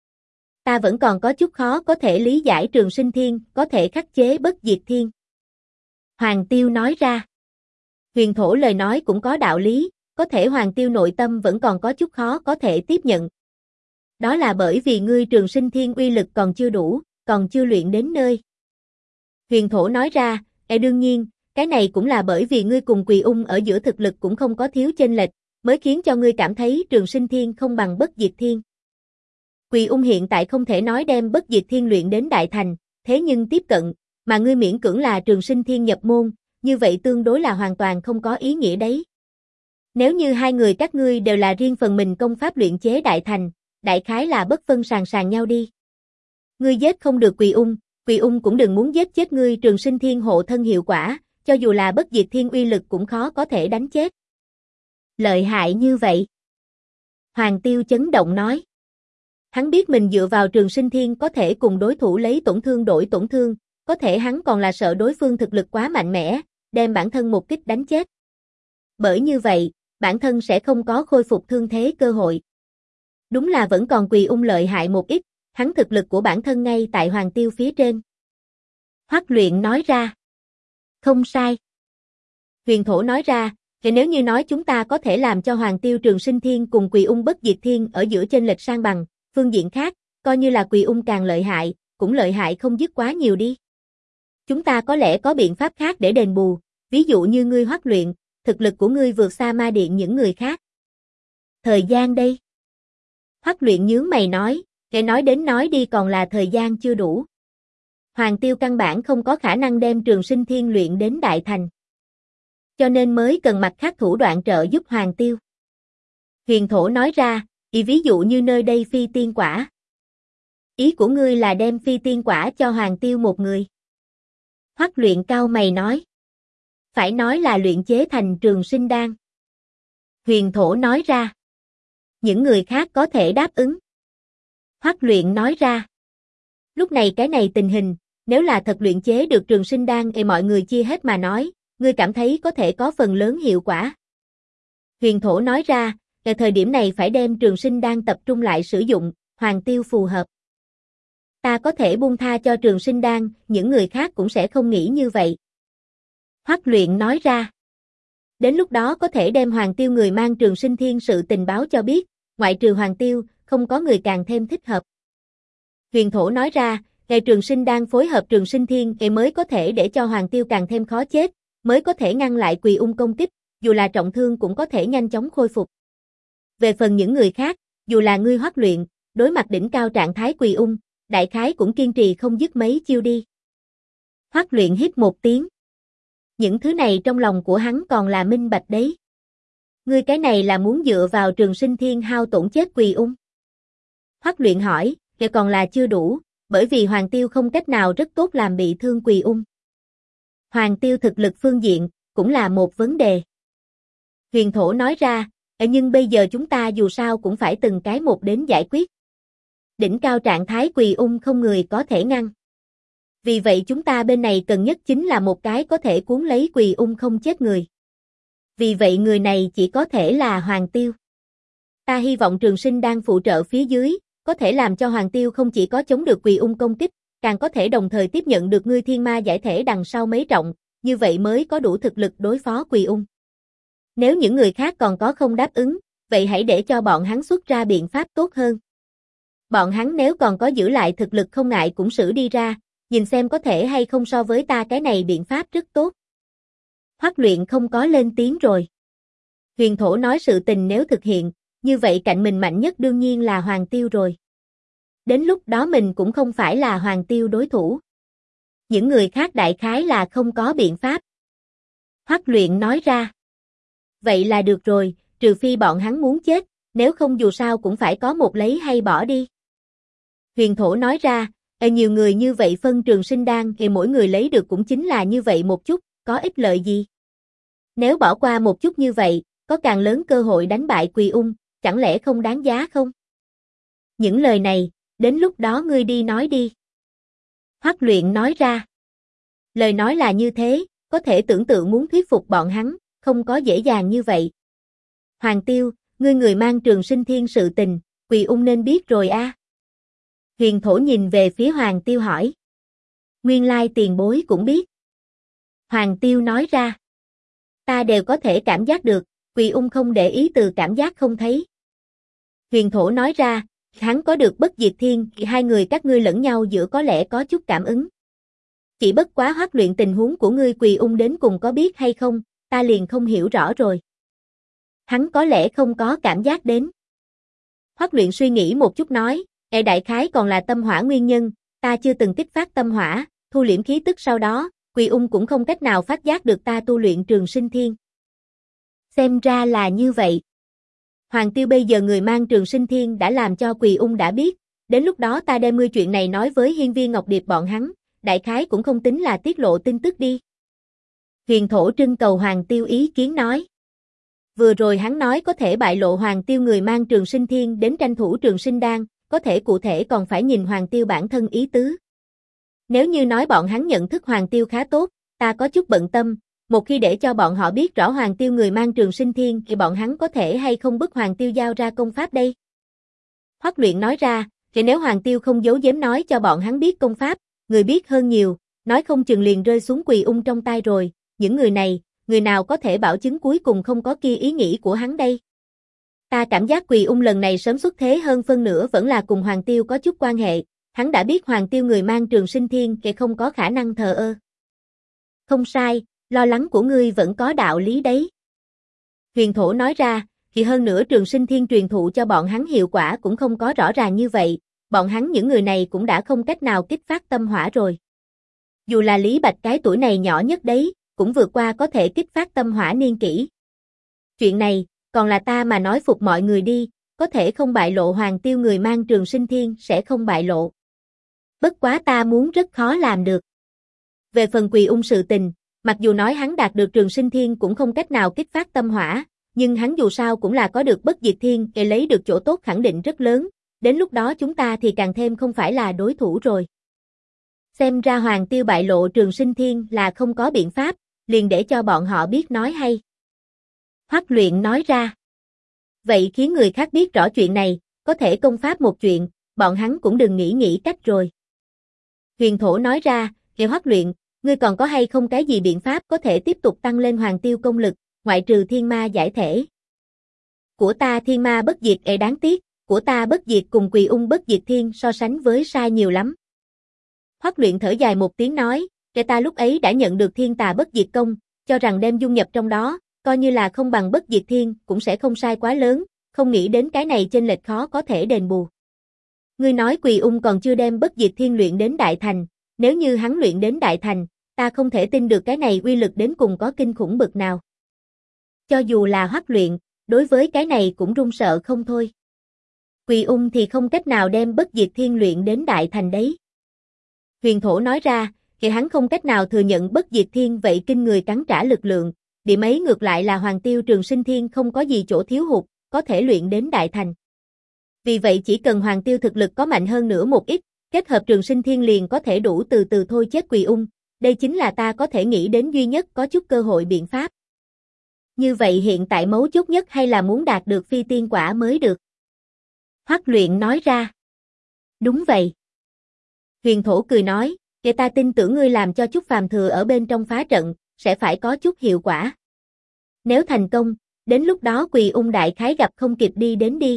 Ta vẫn còn có chút khó có thể lý giải Trường Sinh Thiên có thể khắc chế Bất Diệt Thiên. Hoàng Tiêu nói ra. Huyền thổ lời nói cũng có đạo lý, có thể Hoàng Tiêu nội tâm vẫn còn có chút khó có thể tiếp nhận. Đó là bởi vì ngươi Trường Sinh Thiên uy lực còn chưa đủ, còn chưa luyện đến nơi. Huyền thổ nói ra, đương nhiên, cái này cũng là bởi vì ngươi cùng Quỳ Ung ở giữa thực lực cũng không có thiếu chênh lệch, mới khiến cho ngươi cảm thấy Trường Sinh Thiên không bằng Bất Diệt Thiên. Quỳ Ung hiện tại không thể nói đem Bất Diệt Thiên luyện đến đại thành, thế nhưng tiếp cận, mà ngươi miễn cưỡng là Trường Sinh Thiên nhập môn, như vậy tương đối là hoàn toàn không có ý nghĩa đấy. Nếu như hai người các ngươi đều là riêng phần mình công pháp luyện chế đại thành, đại khái là bất phân sàng sàng nhau đi. Ngươi giết không được Quỳ Ung cũng đừng muốn giết chết ngươi Trường Sinh Thiên hộ thân hiệu quả, cho dù là Bất Diệt Thiên uy lực cũng khó có thể đánh chết. Lợi hại như vậy. Hoàng Tiêu chấn động nói. Hắn biết mình dựa vào Trường Sinh Thiên có thể cùng đối thủ lấy tổn thương đổi tổn thương, có thể hắn còn là sợ đối phương thực lực quá mạnh mẽ, đem bản thân một kích đánh chết. Bởi như vậy, bản thân sẽ không có khôi phục thương thế cơ hội. Đúng là vẫn còn Quỳ Ung lợi hại một ít, hắn thực lực của bản thân ngay tại Hoàng Tiêu phía trên. Hoắc Luyện nói ra. Không sai. Huyền thổ nói ra, nếu như nói chúng ta có thể làm cho Hoàng Tiêu Trường Sinh Thiên cùng Quỳ Ung Bất Diệt Thiên ở giữa chênh lệch sang bằng, phương diện khác, coi như là Quỳ Ung càng lợi hại, cũng lợi hại không dứt quá nhiều đi. Chúng ta có lẽ có biện pháp khác để đền bù, ví dụ như ngươi Hoắc Luyện, thực lực của ngươi vượt xa Ma Điện những người khác. Thời gian đây. Hoắc Luyện nhướng mày nói, để nói đến nói đi còn là thời gian chưa đủ. Hoàng Tiêu căn bản không có khả năng đem Trường Sinh Thiên luyện đến đại thành. Cho nên mới cần mặt khác thủ đoạn trợ giúp Hoàng Tiêu. Huyền thổ nói ra, ví dụ như nơi đây phi tiên quả. Ý của ngươi là đem phi tiên quả cho Hoàng Tiêu một người. Hoắc Luyện cao mày nói. Phải nói là luyện chế thành Trường Sinh đan. Huyền thổ nói ra. Những người khác có thể đáp ứng. Hoắc Luyện nói ra. Lúc này cái này tình hình, nếu là thật luyện chế được Trường Sinh đan mọi người chia hết mà nói, ngươi cảm thấy có thể có phần lớn hiệu quả. Huyền thổ nói ra, thời điểm này phải đem Trường Sinh đan tập trung lại sử dụng, Hoàng Tiêu phù hợp. Ta có thể buông tha cho Trường Sinh đan, những người khác cũng sẽ không nghĩ như vậy. Hoắc Luyện nói ra. Đến lúc đó có thể đem Hoàng Tiêu người mang Trường Sinh Thiên sự tình báo cho biết, ngoại trừ Hoàng Tiêu, không có người càng thêm thích hợp. Huyền thổ nói ra, Trường Sinh đan phối hợp Trường Sinh Thiên mới có thể để cho Hoàng Tiêu càng thêm khó chết, mới có thể ngăn lại Quỳ Ung công kích, dù là trọng thương cũng có thể nhanh chóng khôi phục. Về phần những người khác, dù là ngươi Hoắc Luyện, đối mặt đỉnh cao trạng thái Quỳ Ung, đại khái cũng kiên trì không dứt mấy chiêu đi. Hoắc Luyện hít một tiếng. Những thứ này trong lòng của hắn còn là minh bạch đấy. Ngươi cái này là muốn dựa vào Trường Sinh Thiên hao tổn chết Quỳ Ung. Hoắc Luyện hỏi, còn là chưa đủ, bởi vì Hoàng Tiêu không cách nào rất tốt làm bị thương Quỳ Ung. Hoàng Tiêu thực lực phương diện, cũng là một vấn đề. Huyền thổ nói ra, nhưng bây giờ chúng ta dù sao cũng phải từng cái một đến giải quyết. Đỉnh cao trạng thái Quỳ Ung không người có thể ngăn. Vì vậy chúng ta bên này cần nhất chính là một cái có thể cuốn lấy Quỳ Ung không chết người. Vì vậy người này chỉ có thể là Hoàng Tiêu. Ta hy vọng Trường Sinh đan phụ trợ phía dưới, có thể làm cho Hoàng Tiêu không chỉ có chống được Quỳ Ung công kích, càng có thể đồng thời tiếp nhận được ngươi thiên ma giải thể đằng sau mấy trọng, như vậy mới có đủ thực lực đối phó Quỳ Ung. Nếu những người khác còn có không đáp ứng, vậy hãy để cho bọn hắn xuất ra biện pháp tốt hơn. Bọn hắn nếu còn có giữ lại thực lực không ngại cũng xử đi ra, nhìn xem có thể hay không so với ta cái này biện pháp rất tốt. Hoắc Luyện không có lên tiếng rồi. Huyền thổ nói sự tình nếu thực hiện, như vậy cạnh mình mạnh nhất đương nhiên là Hoàng Tiêu rồi. Đến lúc đó mình cũng không phải là Hoàng Tiêu đối thủ. Những người khác đại khái là không có biện pháp. Hoắc Luyện nói ra. Vậy là được rồi, trừ phi bọn hắn muốn chết, Nếu không dù sao cũng phải có một lấy hay bỏ đi. Huyền thổ nói ra, nhiều người như vậy phân trường sinh đan thì mỗi người lấy được cũng chính là như vậy một chút, có ích lợi gì? Nếu bỏ qua một chút như vậy, có càng lớn cơ hội đánh bại Quỳ Ung, chẳng lẽ không đáng giá không? Những lời này, đến lúc đó ngươi đi nói đi. Hoắc Luyện nói ra. Lời nói là như thế, có thể tưởng tượng muốn thuyết phục bọn hắn, không có dễ dàng như vậy. Hoàng Tiêu, ngươi người mang trường sinh thiên sự tình, Quỳ Ung nên biết rồi a. Huyền thổ nhìn về phía Hoàng Tiêu hỏi. Nguyên lai tiền bối cũng biết. Hoàng Tiêu nói ra. Ta đều có thể cảm giác được, Quỳ Ung không để ý từ cảm giác không thấy. Huyền thổ nói ra, hắn có được bất diệt thiên, hai người các ngươi lẫn nhau giữa có lẽ có chút cảm ứng. Chỉ bất quá Hoắc Luyện tình huống của ngươi Quỳ Ung đến cùng có biết hay không, ta liền không hiểu rõ rồi. Hắn có lẽ không có cảm giác đến. Hoắc Luyện suy nghĩ một chút nói, đại khái còn là tâm hỏa nguyên nhân, ta chưa từng kích phát tâm hỏa, thu liễm khí tức sau đó, Quỳ Ung cũng không cách nào phát giác được ta tu luyện trường sinh thiên. Xem ra là như vậy. Hoàng Tiêu bây giờ người mang trường sinh thiên đã làm cho Quỳ Ung đã biết, đến lúc đó ta đem ngươi chuyện này nói với Hiên Viên Ngọc Điệp bọn hắn, đại khái cũng không tính là tiết lộ tin tức đi. Huyền thổ trưng cầu Hoàng Tiêu ý kiến nói. Vừa rồi hắn nói có thể bại lộ Hoàng Tiêu người mang trường sinh thiên đến tranh thủ trường sinh đan, có thể cụ thể còn phải nhìn Hoàng Tiêu bản thân ý tứ. Nếu như nói bọn hắn nhận thức Hoàng Tiêu khá tốt, ta có chút bận tâm, một khi để cho bọn họ biết rõ Hoàng Tiêu người mang trường sinh thiên thì bọn hắn có thể hay không bức Hoàng Tiêu giao ra công pháp đây? Hoắc Luyện nói ra, thì nếu Hoàng Tiêu không giấu giếm nói cho bọn hắn biết công pháp, người biết hơn nhiều, nói không chừng liền rơi xuống Quỳ Ung trong tay rồi, những người này, người nào có thể bảo chứng cuối cùng không có kia ý nghĩ của hắn đây? Ta cảm giác Quỳ Ung lần này sớm xuất thế hơn phân nửa vẫn là cùng Hoàng Tiêu có chút quan hệ, hắn đã biết Hoàng Tiêu người mang trường sinh thiên thì không có khả năng thờ ơ. Không sai, lo lắng của ngươi vẫn có đạo lý đấy. Huyền thổ nói ra, thì hơn nữa trường sinh thiên truyền thụ cho bọn hắn hiệu quả cũng không có rõ ràng như vậy, bọn hắn những người này cũng đã không cách nào kích phát tâm hỏa rồi. Dù là Lý Bạch cái tuổi này nhỏ nhất đấy, cũng vượt qua có thể kích phát tâm hỏa niên kỷ. Chuyện này, còn là ta mà nói phục mọi người đi, có thể không bại lộ Hoàng Tiêu người mang trường sinh thiên sẽ không bại lộ. Bất quá ta muốn rất khó làm được. Về phần Quỳ Ung sự tình, mặc dù nói hắn đạt được trường sinh thiên cũng không cách nào kích phát tâm hỏa, nhưng hắn dù sao cũng là có được bất diệt thiên, để lấy được chỗ tốt khẳng định rất lớn, đến lúc đó chúng ta thì càng thêm không phải là đối thủ rồi. Xem ra Hoàng Tiêu bại lộ trường sinh thiên là không có biện pháp, liền để cho bọn họ biết nói hay. Hoắc Luyện nói ra. Vậy khiến người khác biết rõ chuyện này, có thể công pháp một chuyện, bọn hắn cũng đừng nghĩ cách rồi. Huyền thổ nói ra, kìa Hoắc Luyện, ngươi còn có hay không cái gì biện pháp có thể tiếp tục tăng lên Hoàng Tiêu công lực, ngoại trừ thiên ma giải thể. Của ta thiên ma bất diệt đáng tiếc, của ta bất diệt cùng Quỳ Ung bất diệt thiên so sánh với sai nhiều lắm. Hoắc Luyện thở dài một tiếng nói, kẻ ta lúc ấy đã nhận được thiên tà bất diệt công, cho rằng đem dung nhập trong đó, coi như là không bằng bất diệt thiên, cũng sẽ không sai quá lớn, không nghĩ đến cái này chênh lệch khó có thể đền bù. Ngươi nói Quỳ Ung còn chưa đem bất diệt thiên luyện đến đại thành, nếu như hắn luyện đến đại thành, ta không thể tin được cái này uy lực đến cùng có kinh khủng bực nào. Cho dù là Hoắc Luyện, đối với cái này cũng run sợ không thôi. Quỳ Ung thì không cách nào đem bất diệt thiên luyện đến đại thành đấy. Huyền thổ nói ra, thì hắn không cách nào thừa nhận bất diệt thiên vậy kinh người cắn trả lực lượng, điểm ấy ngược lại là Hoàng Tiêu trường sinh thiên không có gì chỗ thiếu hụt, có thể luyện đến đại thành. Vì vậy chỉ cần Hoàng Tiêu thực lực có mạnh hơn nữa một ít, kết hợp trường sinh thiên liền có thể đủ từ từ thôi chết Quỳ Ung, đây chính là ta có thể nghĩ đến duy nhất có chút cơ hội biện pháp. Như vậy hiện tại mấu chốt nhất hay là muốn đạt được phi tiên quả mới được. Hoắc Luyện nói ra. Đúng vậy. Huyền thổ cười nói, kìa ta tin tưởng ngươi làm cho chút phàm thừa ở bên trong phá trận, sẽ phải có chút hiệu quả. Nếu thành công, đến lúc đó Quỳ Ung đại khái gặp không kịp đi đến đi.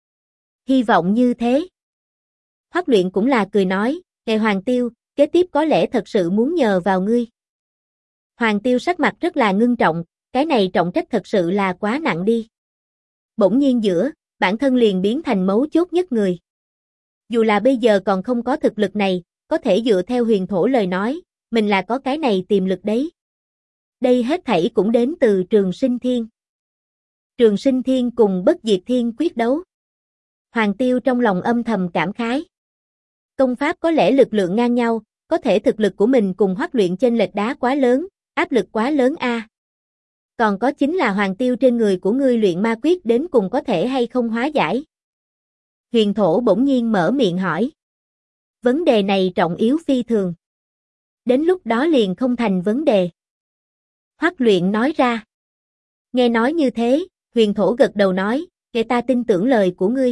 Hy vọng như thế. Hoắc Luyện cũng là cười nói, kìa Hoàng Tiêu, kế tiếp có lẽ thật sự muốn nhờ vào ngươi. Hoàng Tiêu sắc mặt rất là ngưng trọng, cái này trọng trách thật sự là quá nặng đi. Bỗng nhiên giữa, bản thân liền biến thành mấu chốt nhất người. Dù là bây giờ còn không có thực lực này, có thể dựa theo huyền thổ lời nói, mình là có cái này tiềm lực đấy. Đây hết thảy cũng đến từ trường sinh thiên. Trường Sinh Thiên cùng Bất Diệt Thiên quyết đấu. Hoàng Tiêu trong lòng âm thầm cảm khái. Công pháp có lẽ lực lượng ngang nhau, có thể thực lực của mình cùng Hoắc Luyện chênh lệch đá quá lớn, áp lực quá lớn a. Còn có chính là Hoàng Tiêu trên người của ngươi luyện ma quyết đến cùng có thể hay không hóa giải. Huyền Thổ bỗng nhiên mở miệng hỏi. Vấn đề này trọng yếu phi thường. Đến lúc đó liền không thành vấn đề. Hoắc Luyện nói ra. Nghe nói như thế, Huyền Thổ gật đầu nói, kể ta tin tưởng lời của ngươi.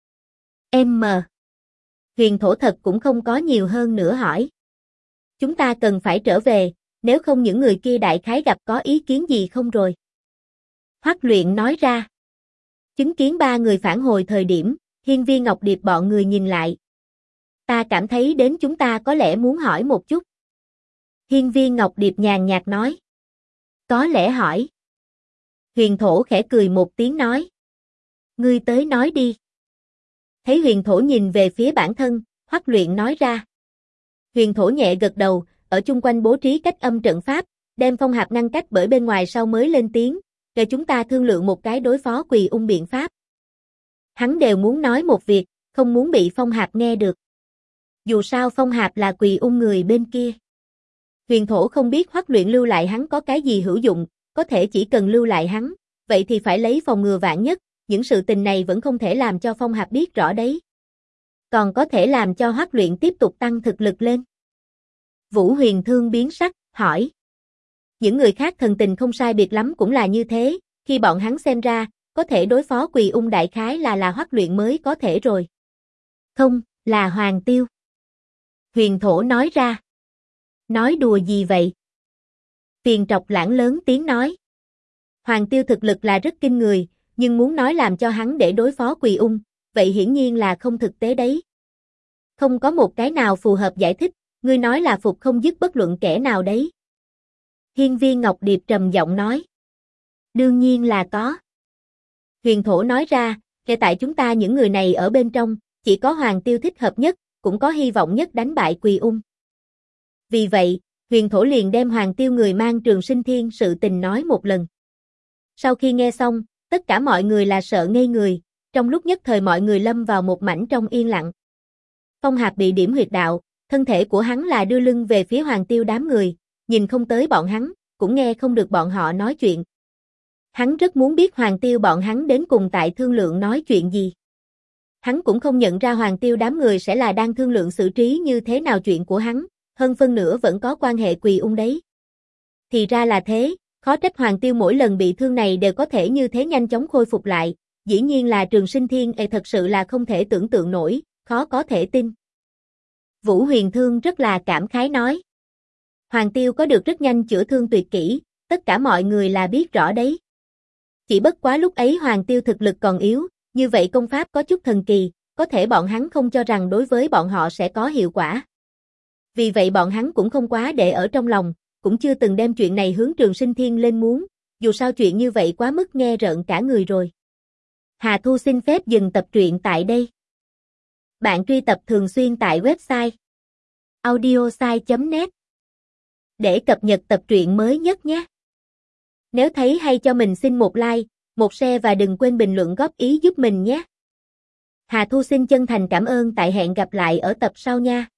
Huyền Thổ thật cũng không có nhiều hơn nữa hỏi. Chúng ta cần phải trở về, nếu không những người kia đại khái gặp có ý kiến gì không rồi. Hoắc Luyện nói ra. Chứng kiến ba người phản hồi thời điểm, Hiên Viên Ngọc Điệp bọn người nhìn lại. Ta cảm thấy đến chúng ta có lẽ muốn hỏi một chút. Hiên Viên Ngọc Điệp nhàn nhạt nói. Có lẽ hỏi. Huyền Thổ khẽ cười một tiếng nói. Ngươi tới nói đi. Thấy Huyền Thổ nhìn về phía bản thân, Hoắc Luyện nói ra. Huyền Thổ nhẹ gật đầu, ở chung quanh bố trí cách âm trận pháp, đem Phong Hạp ngăn cách bởi bên ngoài sau mới lên tiếng, để chúng ta thương lượng một cái đối phó Quỳ Ung biện pháp. Hắn đều muốn nói một việc, không muốn bị Phong Hạp nghe được. Dù sao Phong Hạp là Quỳ Ung người bên kia. Huyền Thổ không biết Hoắc Luyện lưu lại hắn có cái gì hữu dụng, có thể chỉ cần lưu lại hắn, vậy thì phải lấy phòng ngừa vạn nhất, những sự tình này vẫn không thể làm cho Phong Hạp biết rõ đấy. Còn có thể làm cho Hoắc Luyện tiếp tục tăng thực lực lên. Vũ Huyền Thương biến sắc, hỏi. Những người khác thần tình không sai biệt lắm cũng là như thế, khi bọn hắn xem ra, có thể đối phó Quỳ Ung đại khái là Hoắc Luyện mới có thể rồi. Không, là Hoàng Tiêu. Huyền Thổ nói ra. Nói đùa gì vậy? Tiền Trọc Lãng lớn tiếng nói. Hoàng Tiêu thực lực là rất kinh người, nhưng muốn nói làm cho hắn để đối phó Quỳ Ung, vậy hiển nhiên là không thực tế đấy. Không có một cái nào phù hợp giải thích, ngươi nói là phục không dứt bất luận kẻ nào đấy. Hiên Viên Ngọc Điệp trầm giọng nói. Đương nhiên là có. Huyền Thổ nói ra, kể tại chúng ta những người này ở bên trong, chỉ có Hoàng Tiêu thích hợp nhất, cũng có hy vọng nhất đánh bại Quỳ Ung. Vì vậy, Huyền Thổ liền đem Hoàng Tiêu người mang Trường Sinh Thiên sự tình nói một lần. Sau khi nghe xong, tất cả mọi người là sợ ngây người, trong lúc nhất thời mọi người lâm vào một mảnh trong yên lặng. Phong Hạp bị điểm huyệt đạo, thân thể của hắn là đưa lưng về phía Hoàng Tiêu đám người, nhìn không tới bọn hắn, cũng nghe không được bọn họ nói chuyện. Hắn rất muốn biết Hoàng Tiêu bọn hắn đến cùng tại thương lượng nói chuyện gì. Hắn cũng không nhận ra Hoàng Tiêu đám người sẽ là đang thương lượng xử trí như thế nào chuyện của hắn, hơn phân nửa vẫn có quan hệ Quỳ Ung đấy. Thì ra là thế, khó trách Hoàng Tiêu mỗi lần bị thương này đều có thể như thế nhanh chóng khôi phục lại, dĩ nhiên là Trường Sinh Thiên thật sự là không thể tưởng tượng nổi, khó có thể tin. Vũ Huyền Thương rất là cảm khái nói. Hoàng Tiêu có được rất nhanh chữa thương tuyệt kỹ, tất cả mọi người là biết rõ đấy. Chỉ bất quá lúc ấy Hoàng Tiêu thực lực còn yếu, như vậy công pháp có chút thần kỳ, có thể bọn hắn không cho rằng đối với bọn họ sẽ có hiệu quả. Vì vậy bọn hắn cũng không quá để ở trong lòng, cũng chưa từng đem chuyện này hướng Trường Sinh Thiên lên muốn, dù sao chuyện như vậy quá mức nghe rợn cả người rồi. Hà Thu xin phép dừng tập truyện tại đây. Bạn truy tập thường xuyên tại website audiosai.net để cập nhật tập truyện mới nhất nhé. Nếu thấy hay cho mình xin một like, một share và đừng quên bình luận góp ý giúp mình nhé. Hà Thu xin chân thành cảm ơn, tại hẹn gặp lại ở tập sau nha.